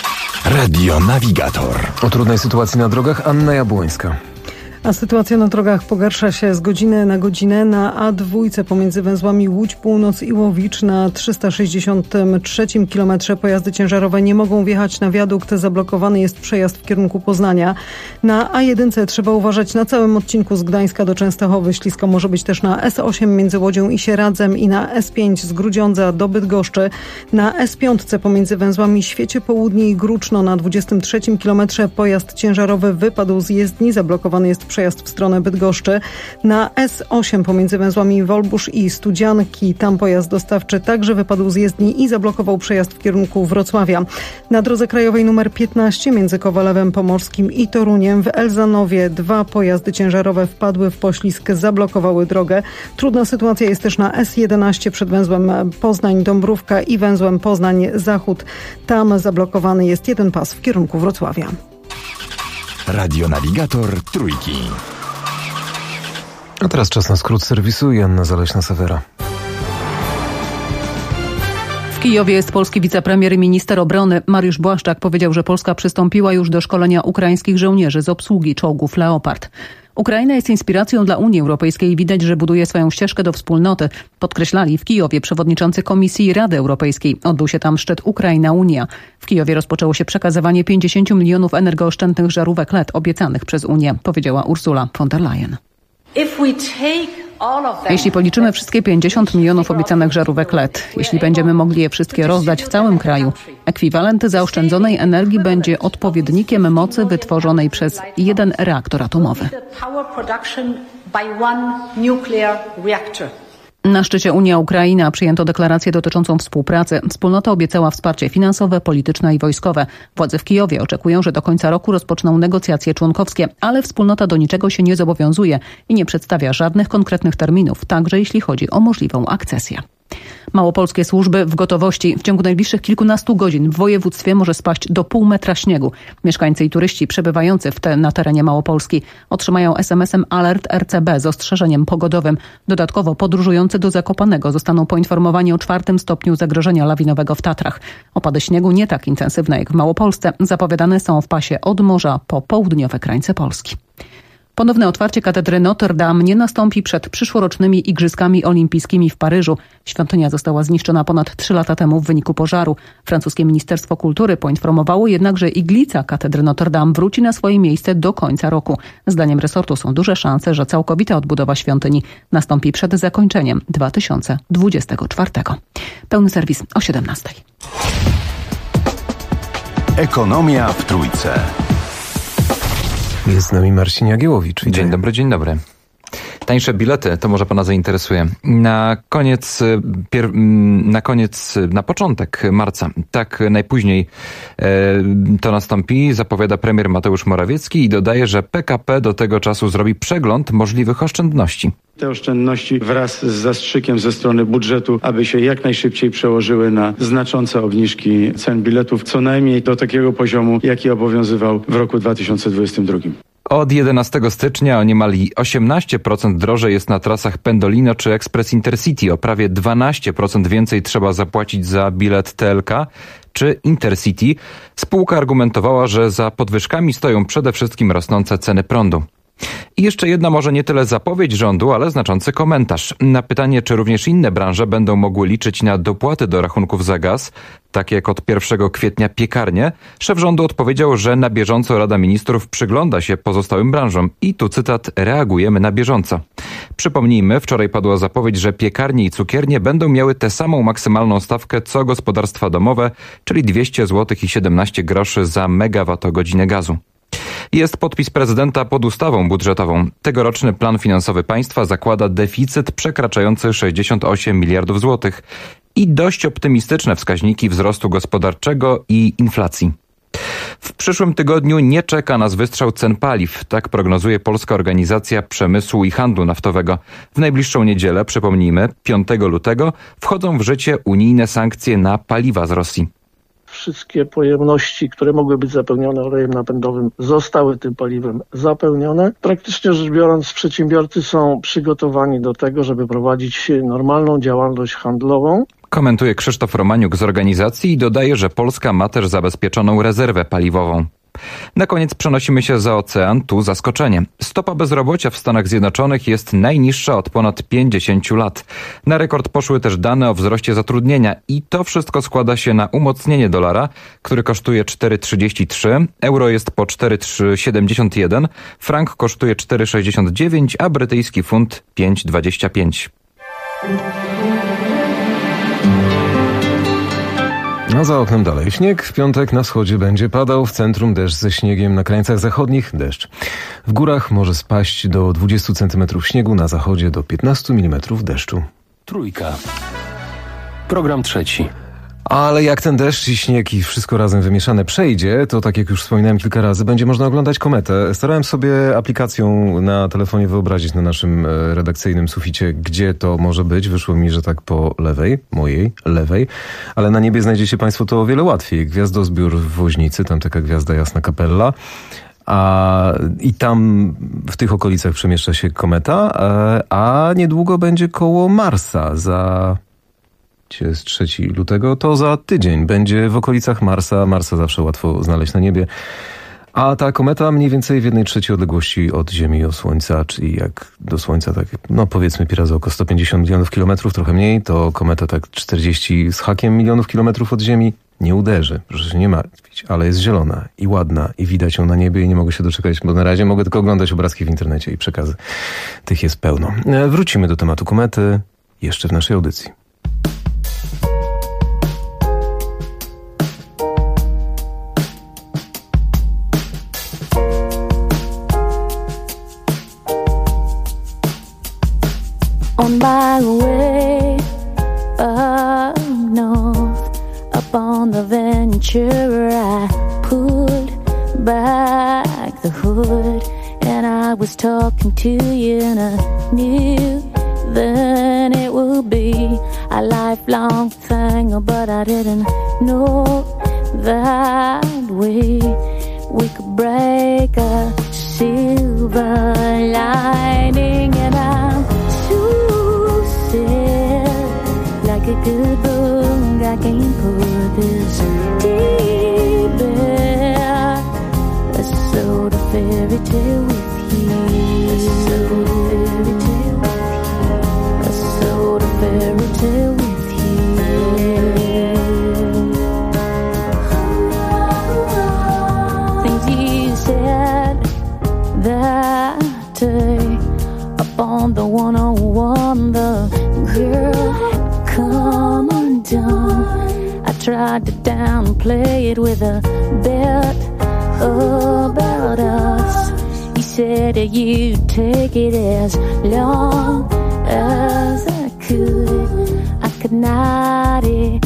Radio Navigator. O trudnej sytuacji na drogach Anna Jabłońska. A sytuacja na drogach pogarsza się z godziny na godzinę. Na A2 pomiędzy węzłami Łódź Północ i Łowicz na 363 kilometrze pojazdy ciężarowe nie mogą wjechać na wiadukt. Zablokowany jest przejazd w kierunku Poznania. Na A1 trzeba uważać na całym odcinku z Gdańska do Częstochowy. Ślisko może być też na S8 między Łodzią i Sieradzem i na S5 z Grudziądza do Bydgoszczy. Na S5 pomiędzy węzłami Świecie Południe i Gruczno na 23 kilometrze pojazd ciężarowy wypadł z jezdni. Zablokowany jest przejazd w stronę Bydgoszczy. Na S8 pomiędzy węzłami Wolbusz i Studzianki, tam pojazd dostawczy także wypadł z jezdni i zablokował przejazd w kierunku Wrocławia. Na drodze krajowej nr 15 między Kowalewem Pomorskim i Toruniem w Elzanowie 2 pojazdy ciężarowe wpadły w poślizg, zablokowały drogę. Trudna sytuacja jest też na S11 przed węzłem Poznań-Dąbrówka i węzłem Poznań-Zachód. Tam zablokowany jest jeden pas w kierunku Wrocławia. Radionawigator Trójki. A teraz czas na skrót serwisu i Anna Zaleśna-Sawera. W Kijowie jest polski wicepremier i minister obrony. Mariusz Błaszczak powiedział, że Polska przystąpiła już do szkolenia ukraińskich żołnierzy z obsługi czołgów Leopard. Ukraina jest inspiracją dla Unii Europejskiej i widać, że buduje swoją ścieżkę do wspólnoty. Podkreślali w Kijowie przewodniczący Komisji Rady Europejskiej. Odbył się tam szczyt Ukraina-Unia. W Kijowie rozpoczęło się przekazywanie 50 milionów energooszczędnych żarówek LED obiecanych przez Unię, powiedziała Ursula von der Leyen. Jeśli policzymy wszystkie 50 milionów obiecanych żarówek LED, jeśli będziemy mogli je wszystkie rozdać w całym kraju, ekwiwalent zaoszczędzonej energii będzie odpowiednikiem mocy wytworzonej przez jeden reaktor atomowy. Na szczycie Unia-Ukraina przyjęto deklarację dotyczącą współpracy. Wspólnota obiecała wsparcie finansowe, polityczne i wojskowe. Władze w Kijowie oczekują, że do końca roku rozpoczną negocjacje członkowskie, ale wspólnota do niczego się nie zobowiązuje i nie przedstawia żadnych konkretnych terminów, także jeśli chodzi o możliwą akcesję. Małopolskie służby w gotowości. W ciągu najbliższych kilkunastu godzin w województwie może spaść do pół metra śniegu. Mieszkańcy i turyści przebywający na terenie Małopolski otrzymają SMS-em alert RCB z ostrzeżeniem pogodowym. Dodatkowo podróżujący do Zakopanego zostaną poinformowani o 4. stopniu zagrożenia lawinowego w Tatrach. Opady śniegu nie tak intensywne jak w Małopolsce zapowiadane są w pasie od morza po południowe krańce Polski. Ponowne otwarcie katedry Notre Dame nie nastąpi przed przyszłorocznymi Igrzyskami Olimpijskimi w Paryżu. Świątynia została zniszczona ponad 3 lata temu w wyniku pożaru. Francuskie Ministerstwo Kultury poinformowało jednak, że iglica katedry Notre Dame wróci na swoje miejsce do końca roku. Zdaniem resortu są duże szanse, że całkowita odbudowa świątyni nastąpi przed zakończeniem 2024. Pełny serwis o 17:00. Ekonomia w Trójce. Jest z nami Marcin Jagiełowicz. Dzień dobry, dzień dobry. Tańsze bilety, to może pana zainteresuje. Na początek marca, tak najpóźniej to nastąpi, zapowiada premier Mateusz Morawiecki i dodaje, że PKP do tego czasu zrobi przegląd możliwych oszczędności. Te oszczędności wraz z zastrzykiem ze strony budżetu, aby się jak najszybciej przełożyły na znaczące obniżki cen biletów, co najmniej do takiego poziomu, jaki obowiązywał w roku 2022. Od 11 stycznia o niemal 18% drożej jest na trasach Pendolino czy Express Intercity. O prawie 12% więcej trzeba zapłacić za bilet TLK czy Intercity. Spółka argumentowała, że za podwyżkami stoją przede wszystkim rosnące ceny prądu. I jeszcze jedna może nie tyle zapowiedź rządu, ale znaczący komentarz. Na pytanie, czy również inne branże będą mogły liczyć na dopłaty do rachunków za gaz, tak jak od 1 kwietnia piekarnie, szef rządu odpowiedział, że na bieżąco Rada Ministrów przygląda się pozostałym branżom. I tu cytat: reagujemy na bieżąco. Przypomnijmy, wczoraj padła zapowiedź, że piekarnie i cukiernie będą miały tę samą maksymalną stawkę co gospodarstwa domowe, czyli 200 zł i 17 groszy za megawattogodzinę gazu. Jest podpis prezydenta pod ustawą budżetową. Tegoroczny plan finansowy państwa zakłada deficyt przekraczający 68 miliardów złotych i dość optymistyczne wskaźniki wzrostu gospodarczego i inflacji. W przyszłym tygodniu nie czeka nas wystrzał cen paliw, tak prognozuje Polska Organizacja Przemysłu i Handlu Naftowego. W najbliższą niedzielę, przypomnijmy, 5 lutego, wchodzą w życie unijne sankcje na paliwa z Rosji. Wszystkie pojemności, które mogły być zapełnione olejem napędowym, zostały tym paliwem zapełnione. Praktycznie rzecz biorąc, przedsiębiorcy są przygotowani do tego, żeby prowadzić normalną działalność handlową. Komentuje Krzysztof Romaniuk z organizacji i dodaje, że Polska ma też zabezpieczoną rezerwę paliwową. Na koniec przenosimy się za ocean, tu zaskoczenie. Stopa bezrobocia w Stanach Zjednoczonych jest najniższa od ponad 50 lat. Na rekord poszły też dane o wzroście zatrudnienia i to wszystko składa się na umocnienie dolara, który kosztuje 4,33, euro jest po 4,71, frank kosztuje 4,69, a brytyjski funt 5,25. A za oknem dalej śnieg. W piątek na wschodzie będzie padał, w centrum deszcz ze śniegiem, na krańcach zachodnich deszcz. W górach może spaść do 20 cm śniegu, na zachodzie do 15 mm deszczu. Trójka. Program trzeci. Ale jak ten deszcz i śnieg i wszystko razem wymieszane przejdzie, to tak jak już wspominałem kilka razy, będzie można oglądać kometę. Starałem sobie aplikacją na telefonie wyobrazić na naszym redakcyjnym suficie, gdzie to może być. Wyszło mi, że tak po lewej, mojej lewej, ale na niebie znajdziecie Państwo to o wiele łatwiej. Gwiazdozbiór w Woźnicy, tam taka gwiazda jasna Kapella. I tam w tych okolicach przemieszcza się kometa, a niedługo będzie koło Marsa jest 3 lutego, to za tydzień będzie w okolicach Marsa. Marsa zawsze łatwo znaleźć na niebie. A ta kometa mniej więcej w 1/3 odległości od Ziemi od Słońca, czyli jak do Słońca, tak powiedzmy pi razy oko 150 milionów kilometrów, trochę mniej, to kometa tak 40 z hakiem milionów kilometrów od Ziemi nie uderzy. Proszę się nie martwić, ale jest zielona i ładna i widać ją na niebie i nie mogę się doczekać, bo na razie mogę tylko oglądać obrazki w internecie i przekazy tych jest pełno. Wrócimy do tematu komety jeszcze w naszej audycji. On my way up north, up on the Ventura, I pulled back the hood and I was talking to you and I knew then it would be a lifelong thing, but I didn't know that we could break a silver lining. And I'm like a good book, I can't put this deep in a sort of fairy tale with you. A sort of fairy tale with you. A sort of fairy tale with you. Things you said that day up on the 101, the girl come undone. I tried to downplay it with a bet about us. You said that you'd take it as long as I could not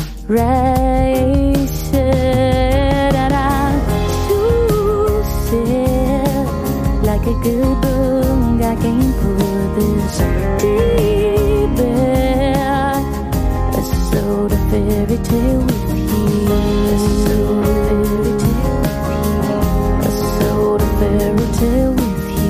erase it. And I'm too sad, like a good book, I can't put this deep in a sort of fairy tale with you. A sort of fairy tale with you. A sort of fairy tale with you.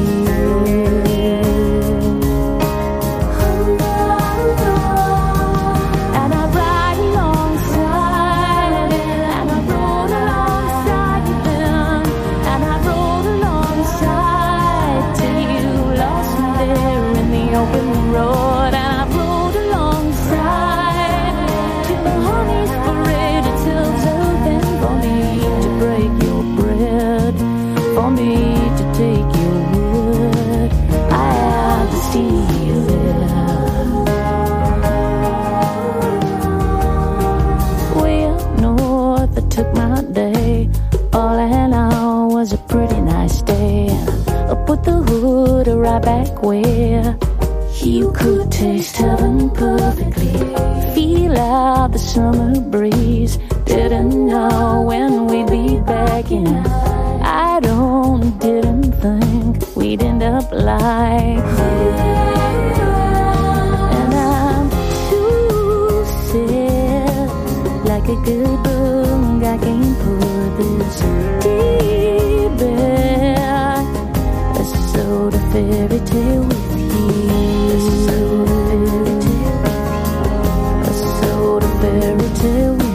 And I ride alongside it, and I rode alongside you then, and I rode alongside till you lost me there in the open road. And I rode alongside till the honey's parade until then for me to break your bread, for me to take your wood. I had to steal it. Well, north I took my day. All in all was a pretty nice day. I put the hood right back where you could taste heaven perfectly. Feel out the summer breeze. Didn't know when we'd be back in. I didn't think we'd end up like this. And I'm too sad, like a good book, I can't put this deep in a sort of fairy tale with you. A sort of fairy tale with you. A sort of fairy tale with you.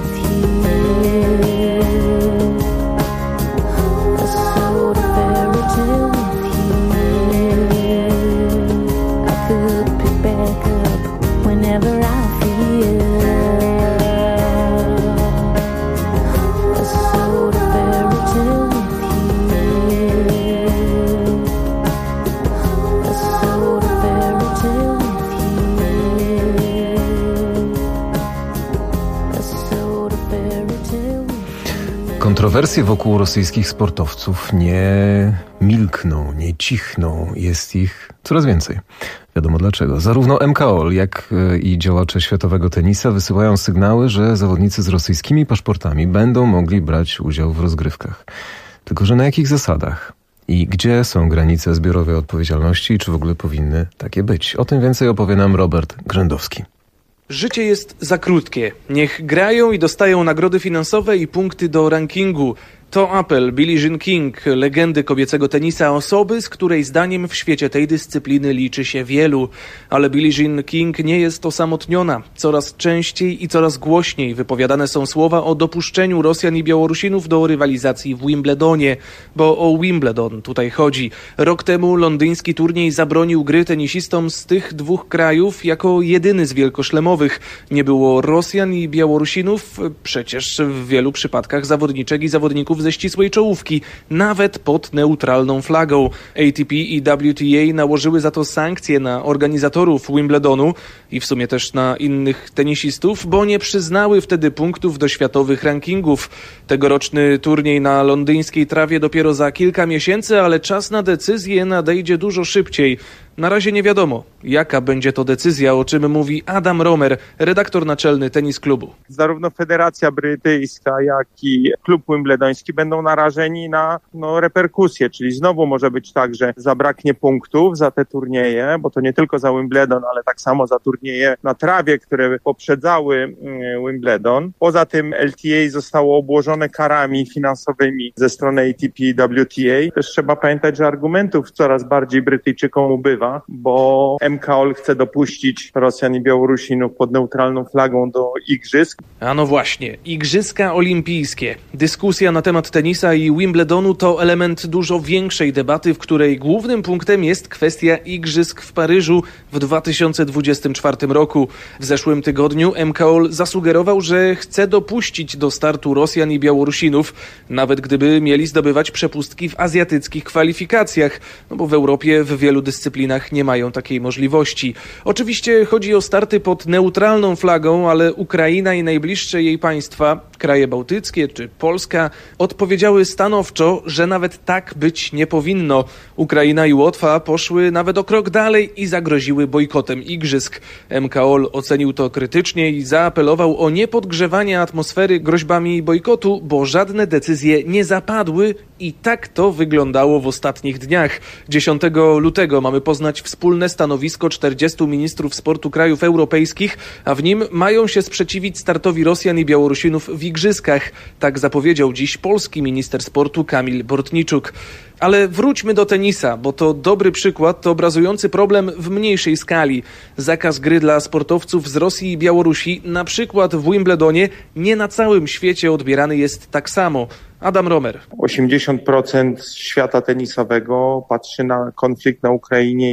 A sort of fairy tale with you. I could pick back up whenever I feel. A sort of fairy tale with you. A sort of fairy tale with you. A sort of fairy tale. Kontrowersje wokół rosyjskich sportowców nie milkną, nie cichną. Jest ich coraz więcej. Wiadomo dlaczego. Zarówno MKOL, jak i działacze światowego tenisa wysyłają sygnały, że zawodnicy z rosyjskimi paszportami będą mogli brać udział w rozgrywkach. Tylko że na jakich zasadach? I gdzie są granice zbiorowej odpowiedzialności i czy w ogóle powinny takie być? O tym więcej opowie nam Robert Grzędowski. Życie jest za krótkie. Niech grają i dostają nagrody finansowe i punkty do rankingu. To apel Billie Jean King, legendy kobiecego tenisa, osoby, z której zdaniem w świecie tej dyscypliny liczy się wielu. Ale Billie Jean King nie jest osamotniona. Coraz częściej i coraz głośniej wypowiadane są słowa o dopuszczeniu Rosjan i Białorusinów do rywalizacji w Wimbledonie. Bo o Wimbledon tutaj chodzi. Rok temu londyński turniej zabronił gry tenisistom z tych dwóch krajów jako jedyny z wielkoszlemowych. Nie było Rosjan i Białorusinów, przecież w wielu przypadkach zawodniczek i zawodników ze ścisłej czołówki, nawet pod neutralną flagą. ATP i WTA nałożyły za to sankcje na organizatorów Wimbledonu i w sumie też na innych tenisistów, bo nie przyznały wtedy punktów do światowych rankingów. Tegoroczny turniej na londyńskiej trawie dopiero za kilka miesięcy, ale czas na decyzję nadejdzie dużo szybciej. Na razie nie wiadomo, jaka będzie to decyzja, o czym mówi Adam Romer, redaktor naczelny Tenis Klubu. Zarówno Federacja Brytyjska, jak i klub wimbledoński będą narażeni na reperkusje, czyli znowu może być tak, że zabraknie punktów za te turnieje, bo to nie tylko za Wimbledon, ale tak samo za turnieje na trawie, które poprzedzały Wimbledon. Poza tym LTA zostało obłożone karami finansowymi ze strony ATP i WTA. Też trzeba pamiętać, że argumentów coraz bardziej Brytyjczykom ubywa, bo MKOL chce dopuścić Rosjan i Białorusinów pod neutralną flagą do igrzysk. A no właśnie, igrzyska olimpijskie. Dyskusja na temat tenisa i Wimbledonu to element dużo większej debaty, w której głównym punktem jest kwestia igrzysk w Paryżu w 2024 roku. W zeszłym tygodniu MKOL zasugerował, że chce dopuścić do startu Rosjan i Białorusinów, nawet gdyby mieli zdobywać przepustki w azjatyckich kwalifikacjach, no bo w Europie w wielu dyscyplinach nie mają takiej możliwości. Oczywiście chodzi o starty pod neutralną flagą, ale Ukraina i najbliższe jej państwa, kraje bałtyckie czy Polska, odpowiedziały stanowczo, że nawet tak być nie powinno. Ukraina i Łotwa poszły nawet o krok dalej i zagroziły bojkotem igrzysk. MKOL ocenił to krytycznie i zaapelował o niepodgrzewanie atmosfery groźbami bojkotu, bo żadne decyzje nie zapadły i tak to wyglądało w ostatnich dniach. 10 lutego mamy poznać wspólne stanowisko 40 ministrów sportu krajów europejskich, a w nim mają się sprzeciwić startowi Rosjan i Białorusinów w igrzyskach. Tak zapowiedział dziś polski minister sportu Kamil Bortniczuk. Ale wróćmy do tenisa, bo to dobry przykład obrazujący problem w mniejszej skali. Zakaz gry dla sportowców z Rosji i Białorusi, na przykład w Wimbledonie, nie na całym świecie odbierany jest tak samo. Adam Romer. 80% świata tenisowego patrzy na konflikt na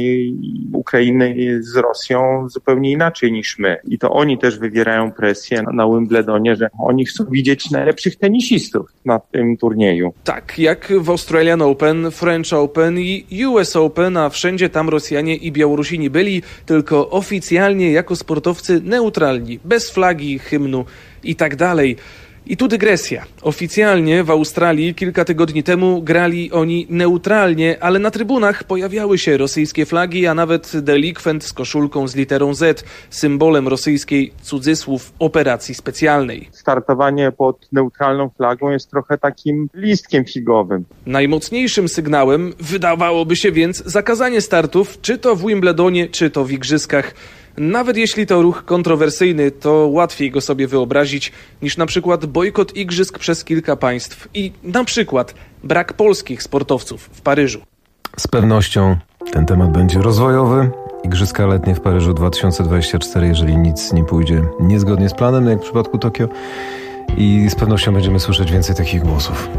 Ukrainy z Rosją zupełnie inaczej niż my. I to oni też wywierają presję na Wimbledonie, że oni chcą widzieć najlepszych tenisistów na tym turnieju. Tak, jak w Australian Open, French Open i US Open, a wszędzie tam Rosjanie i Białorusini byli, tylko oficjalnie jako sportowcy neutralni, bez flagi, hymnu i tak dalej. I tu dygresja. Oficjalnie w Australii kilka tygodni temu grali oni neutralnie, ale na trybunach pojawiały się rosyjskie flagi, a nawet delikwent z koszulką z literą Z, symbolem rosyjskiej, cudzysłów, operacji specjalnej. Startowanie pod neutralną flagą jest trochę takim listkiem figowym. Najmocniejszym sygnałem wydawałoby się więc zakazanie startów, czy to w Wimbledonie, czy to w igrzyskach. Nawet jeśli to ruch kontrowersyjny, to łatwiej go sobie wyobrazić niż na przykład bojkot igrzysk przez kilka państw i na przykład brak polskich sportowców w Paryżu. Z pewnością ten temat będzie rozwojowy. Igrzyska letnie w Paryżu 2024, jeżeli nic nie pójdzie niezgodnie z planem, jak w przypadku Tokio. I z pewnością będziemy słyszeć więcej takich głosów.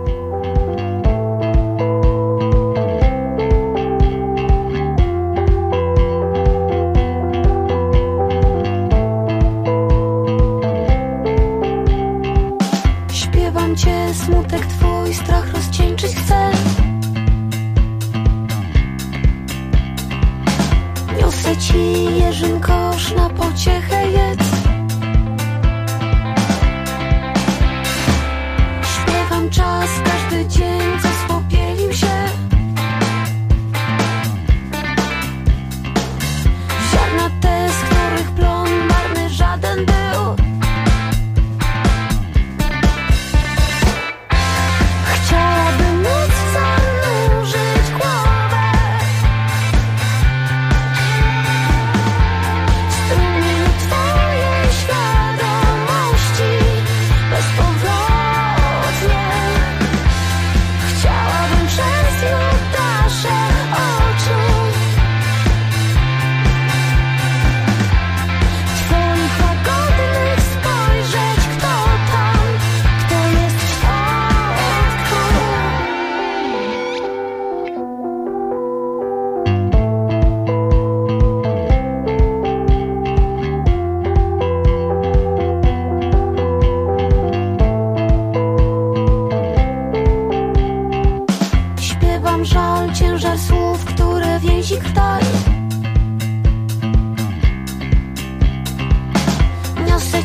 Smutek twój, strach rozcieńczyć chcę. Niosę ci jeżyn kosz, na pociechę jedz. Śpiewam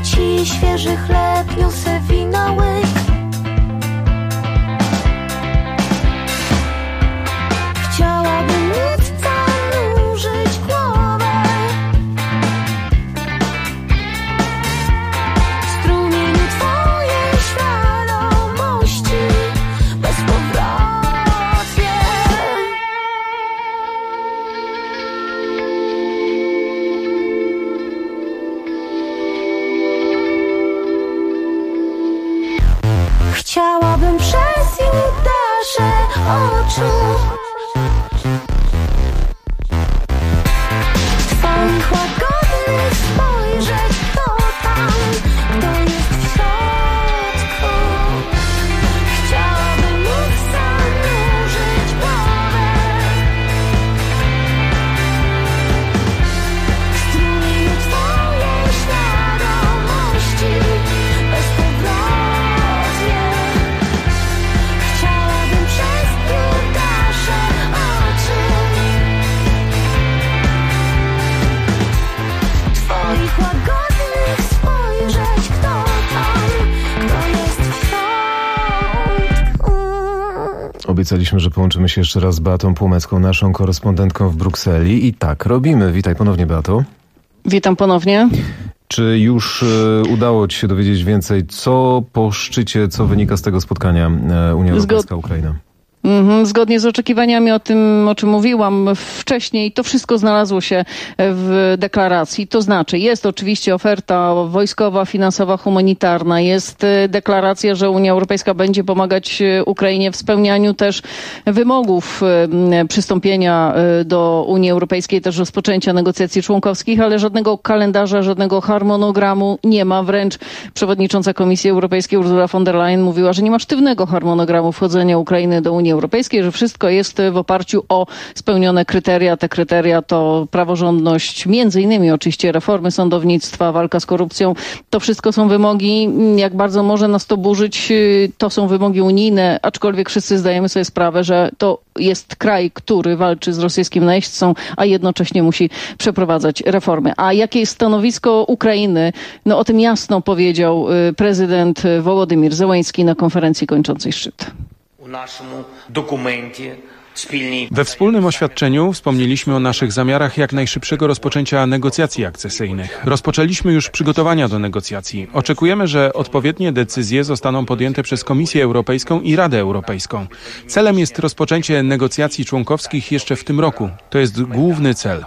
ci świeży chleb, niosę wina łyk. Chciałabym móc zanurzyć głowę w strumieniu twojej świadomości bezpowrotnie. Chciałabym przez nasze oczu twoich łagodnych spojrzeć, kto tam, kto jest w środku. Chciałabym móc zanurzyć głowę w strumieniu twojej świadomości bezpowrotnie. Chciałabym przez nasze oczy twoich łagodnych spojrzeć, kto tam, kto jest w środku. Obiecaliśmy, że połączymy się jeszcze raz z Beatą Płomecką, naszą korespondentką w Brukseli. I tak robimy. Witaj ponownie, Beato. Witam ponownie. Czy już udało ci się dowiedzieć więcej, co po szczycie, co wynika z tego spotkania Unia Europejska-Ukraina? Zgodnie z oczekiwaniami, o tym, o czym mówiłam wcześniej, to wszystko znalazło się w deklaracji. To znaczy, jest oczywiście oferta wojskowa, finansowa, humanitarna. Jest deklaracja, że Unia Europejska będzie pomagać Ukrainie w spełnianiu też wymogów przystąpienia do Unii Europejskiej, też rozpoczęcia negocjacji członkowskich, ale żadnego kalendarza, żadnego harmonogramu nie ma. Wręcz przewodnicząca Komisji Europejskiej Ursula von der Leyen mówiła, że nie ma sztywnego harmonogramu wchodzenia Ukrainy do Unii Europejskiej, że wszystko jest w oparciu o spełnione kryteria. Te kryteria to praworządność, między innymi oczywiście reformy sądownictwa, walka z korupcją. To wszystko są wymogi, jak bardzo może nas to burzyć, to są wymogi unijne, aczkolwiek wszyscy zdajemy sobie sprawę, że to jest kraj, który walczy z rosyjskim najeźdźcą, a jednocześnie musi przeprowadzać reformy. A jakie jest stanowisko Ukrainy? No o tym jasno powiedział prezydent Wołodymyr Zełenski na konferencji kończącej szczyt. We wspólnym oświadczeniu wspomnieliśmy o naszych zamiarach jak najszybszego rozpoczęcia negocjacji akcesyjnych. Rozpoczęliśmy już przygotowania do negocjacji. Oczekujemy, że odpowiednie decyzje zostaną podjęte przez Komisję Europejską i Radę Europejską. Celem jest rozpoczęcie negocjacji członkowskich jeszcze w tym roku. To jest główny cel.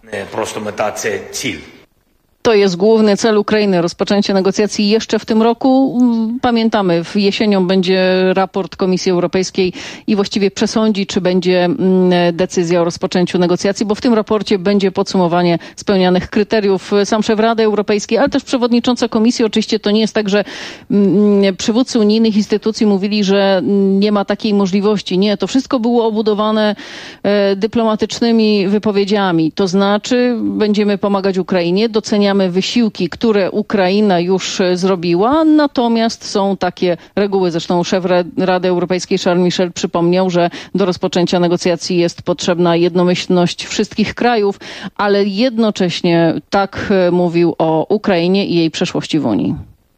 To jest główny cel Ukrainy, rozpoczęcie negocjacji jeszcze w tym roku. Pamiętamy, jesienią będzie raport Komisji Europejskiej i właściwie przesądzi, czy będzie decyzja o rozpoczęciu negocjacji, bo w tym raporcie będzie podsumowanie spełnianych kryteriów. Sam szef Rady Europejskiej, ale też przewodnicząca Komisji. Oczywiście to nie jest tak, że przywódcy unijnych instytucji mówili, że nie ma takiej możliwości. Nie, to wszystko było obudowane dyplomatycznymi wypowiedziami. To znaczy, będziemy pomagać Ukrainie, doceniamy wysiłki, które Ukraina już zrobiła, natomiast są takie reguły. Zresztą szef Rady Europejskiej Charles Michel przypomniał, że do rozpoczęcia negocjacji jest potrzebna jednomyślność wszystkich krajów, ale jednocześnie tak mówił o Ukrainie i jej przeszłości w Unii.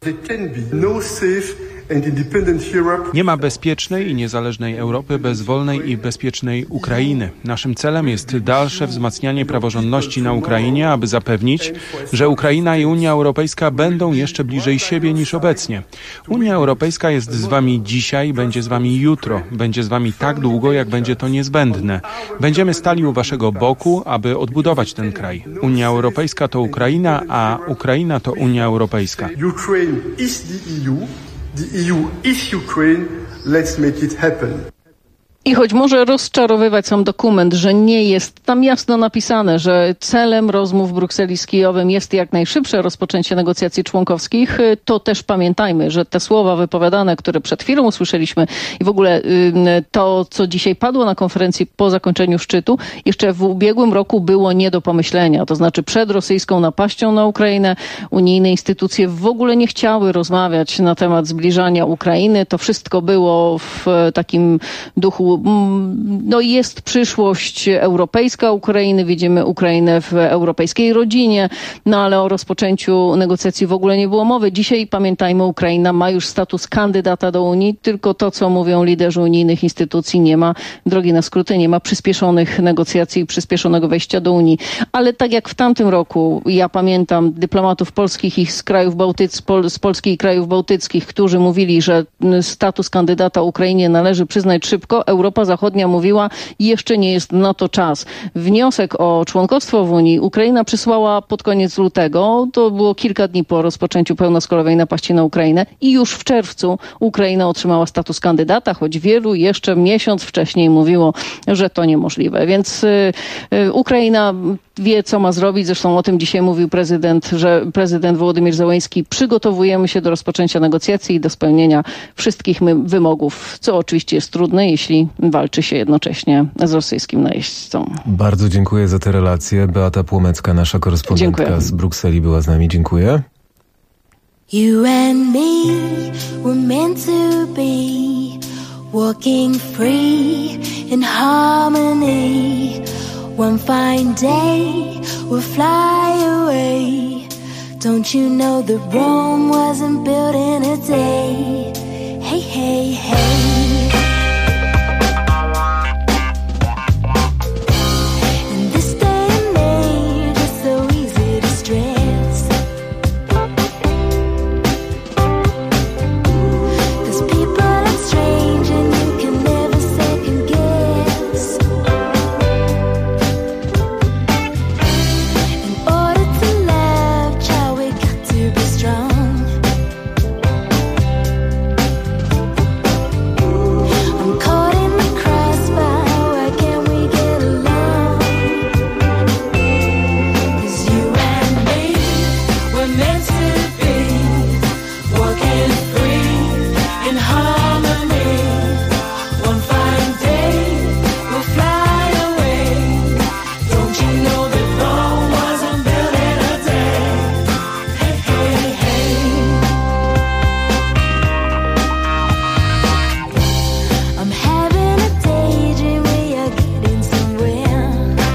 Nie ma bezpiecznej i niezależnej Europy bez wolnej i bezpiecznej Ukrainy. Naszym celem jest dalsze wzmacnianie praworządności na Ukrainie, aby zapewnić, że Ukraina i Unia Europejska będą jeszcze bliżej siebie niż obecnie. Unia Europejska jest z wami dzisiaj, będzie z wami jutro, będzie z wami tak długo, jak będzie to niezbędne. Będziemy stali u waszego boku, aby odbudować ten kraj. Unia Europejska to Ukraina, a Ukraina to Unia Europejska. Ukraine is the EU. The EU is Ukraine. Let's make it happen. I choć może rozczarowywać sam dokument, że nie jest tam jasno napisane, że celem rozmów w Brukseli z Kijowem jest jak najszybsze rozpoczęcie negocjacji członkowskich, to też pamiętajmy, że te słowa wypowiadane, które przed chwilą usłyszeliśmy i w ogóle to, co dzisiaj padło na konferencji po zakończeniu szczytu, jeszcze w ubiegłym roku było nie do pomyślenia. To znaczy przed rosyjską napaścią na Ukrainę unijne instytucje w ogóle nie chciały rozmawiać na temat zbliżania Ukrainy. To wszystko było w takim duchu roku. No jest przyszłość europejska Ukrainy, widzimy Ukrainę w europejskiej rodzinie, no ale o rozpoczęciu negocjacji w ogóle nie było mowy. Dzisiaj, pamiętajmy, Ukraina ma już status kandydata do Unii, tylko to, co mówią liderzy unijnych instytucji, nie ma, drogi na skróty, nie ma przyspieszonych negocjacji, przyspieszonego wejścia do Unii. Ale tak jak w tamtym roku, ja pamiętam dyplomatów polskich i z krajów z Polski i krajów bałtyckich, którzy mówili, że status kandydata Ukrainie należy przyznać szybko. Europa Zachodnia mówiła, jeszcze nie jest na to czas. Wniosek o członkostwo w Unii Ukraina przysłała pod koniec lutego. To było kilka dni po rozpoczęciu pełnoskalowej napaści na Ukrainę i już w czerwcu Ukraina otrzymała status kandydata, choć wielu jeszcze miesiąc wcześniej mówiło, że to niemożliwe. Więc Ukraina wie, co ma zrobić. Zresztą o tym dzisiaj mówił że prezydent Wołodymyr Zełenski, przygotowujemy się do rozpoczęcia negocjacji i do spełnienia wszystkich wymogów, co oczywiście jest trudne, jeśli walczy się jednocześnie z rosyjskim najeźdźcą. Bardzo dziękuję za te relacje. Beata Płomecka, nasza korespondentka z Brukseli, była z nami. Dziękuję. You and me were meant to be, walking free in harmony. One fine day we'll fly away. Don't you know that Rome wasn't built in a day? Hey, hey, hey. In this day and age, it's so easy to stress. 'Cause people are strange and you can never second guess. In order to love, child, we got to be strong. I'm caught in the crossfire, why can't we get along? 'Cause you and me, we're meant to be, walking free in harmony. One fine day, we'll fly away. Don't you know that Rome wasn't built in a day? Hey, hey, hey. I'm having a daydream, we are getting somewhere.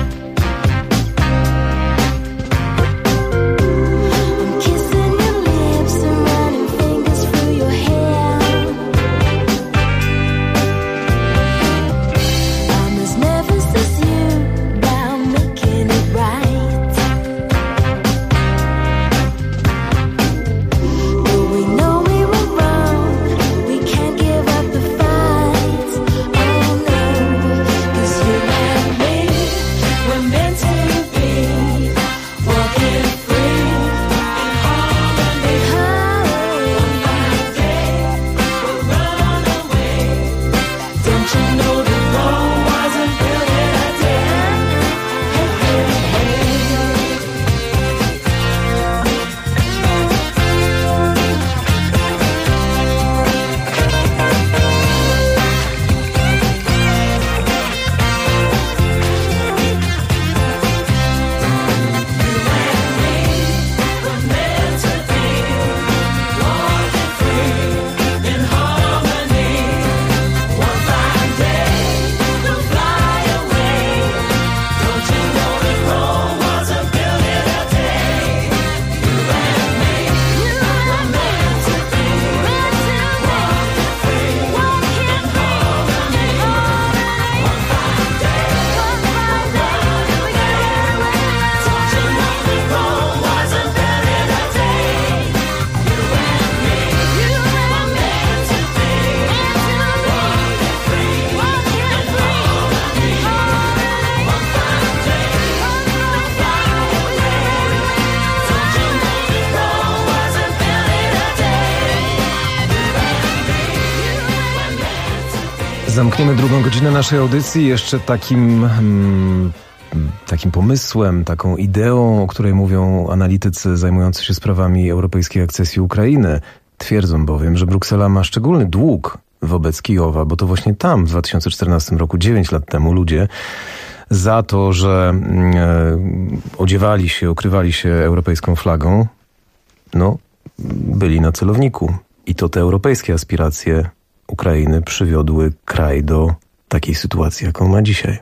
I'm kissing your lips and running fingers through your hair. I'm as nervous as you about making it right. But we know we were wrong, we can't give up the fight. Oh no, 'cause you and me, we're meant to be, walking free in harmony. One day we'll run away. Don't you know that Rome wasn't built in a day? Hey, hey, hey. Zamkniemy drugą godzinę naszej audycji jeszcze takim pomysłem, taką ideą, o której mówią analitycy zajmujący się sprawami europejskiej akcesji Ukrainy. Twierdzą bowiem, że Bruksela ma szczególny dług wobec Kijowa, bo to właśnie tam w 2014 roku, 9 lat temu, ludzie za to, że odziewali się, okrywali się europejską flagą, byli na celowniku. I to te europejskie aspiracje Ukrainy przywiodły kraj do takiej sytuacji, jaką ma dzisiaj.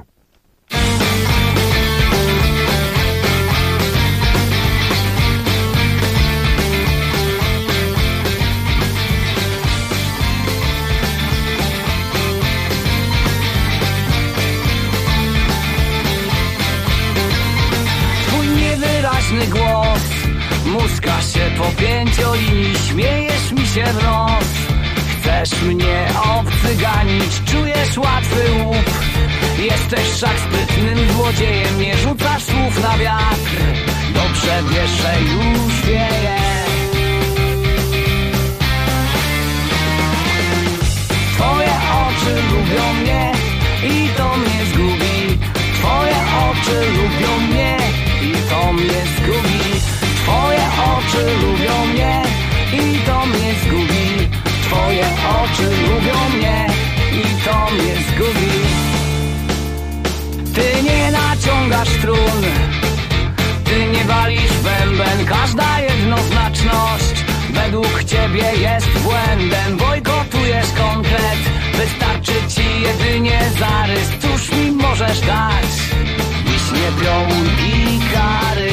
Głos muska się po pięciolinii, śmiejesz mi się w nos. Chcesz mnie obcyganić, czujesz łatwy łup. Jesteś wszak sprytnym złodziejem, nie rzucasz słów na wiatr. Dobrze wiesz, że już wieje. Twoje oczy lubią mnie i to mnie zgubi. Twoje oczy lubią mnie i to mnie zgubi. Twoje oczy lubią mnie i to mnie zgubi. Twoje oczy lubią mnie i to mnie zgubi. Ty nie naciągasz strun, ty nie walisz bęben. Każda jednoznaczność według ciebie jest błędem. Bojkotujesz konkret, wystarczy ci jedynie zarys. Cóż mi możesz dać? Wiśnie, piołun i kary.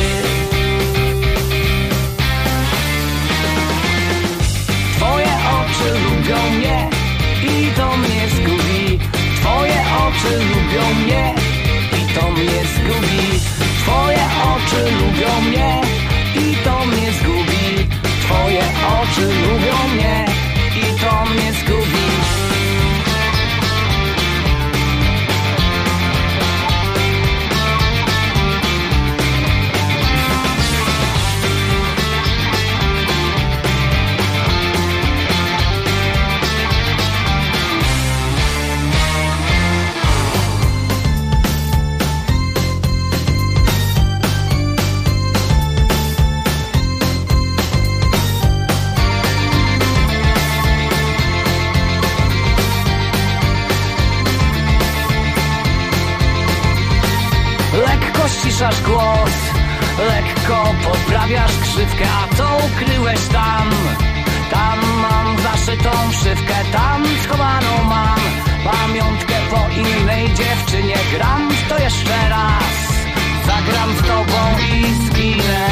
Twoje oczy lubią mnie i to mnie zgubi. Twoje oczy lubią mnie i to mnie zgubi. Twoje oczy lubią mnie i to mnie zgubi. Twoje oczy lubią mnie i to mnie zgubi. Ściszasz głos, lekko poprawiasz krzywkę, a co ukryłeś tam? Tam mam zaszytą szywkę, tam schowaną mam pamiątkę po innej dziewczynie. Gram w to jeszcze raz, zagram z tobą i zginę.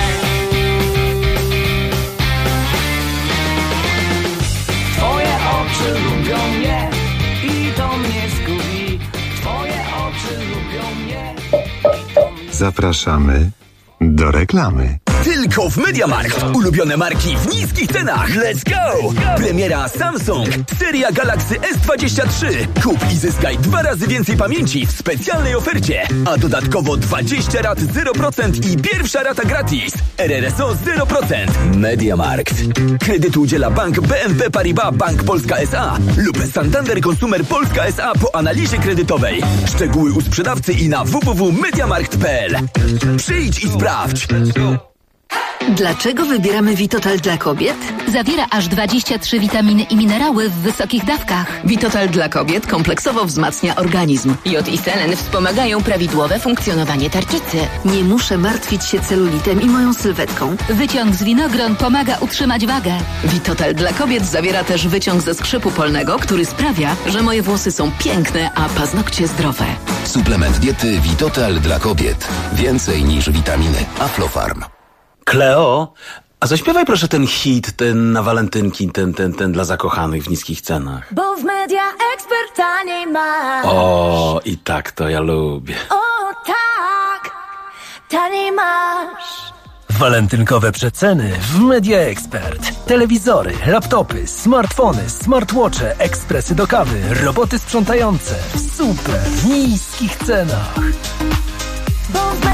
Twoje oczy lubią mnie i to mnie zgubi. Twoje oczy lubią mnie. Zapraszamy do reklamy. Tylko w MediaMarkt. Ulubione marki w niskich cenach. Let's go! Premiera Samsung. Seria Galaxy S23. Kup i zyskaj 2 razy więcej pamięci w specjalnej ofercie. A dodatkowo 20 rat 0% i pierwsza rata gratis. RRSO 0%. MediaMarkt. Kredytu udziela Bank BNP Paribas Bank Polska S.A. lub Santander Consumer Polska S.A. po analizie kredytowej. Szczegóły u sprzedawcy i na www.mediamarkt.pl. Przyjdź i sprawdź. Dlaczego wybieramy Vitotal dla kobiet? Zawiera aż 23 witaminy i minerały w wysokich dawkach. Vitotal dla kobiet kompleksowo wzmacnia organizm. Jod i selen wspomagają prawidłowe funkcjonowanie tarczycy. Nie muszę martwić się celulitem i moją sylwetką. Wyciąg z winogron pomaga utrzymać wagę. Vitotal dla kobiet zawiera też wyciąg ze skrzypu polnego, który sprawia, że moje włosy są piękne, a paznokcie zdrowe. Suplement diety Vitotal dla kobiet. Więcej niż witaminy. Aflofarm. Kleo, a zaśpiewaj proszę ten hit, ten na walentynki, ten dla zakochanych w niskich cenach. Bo w Media Expert taniej masz. O, i tak to ja lubię. O tak, taniej masz. Walentynkowe przeceny w Media Expert. Telewizory, laptopy, smartfony, smartwatche, ekspresy do kawy, roboty sprzątające w super niskich cenach.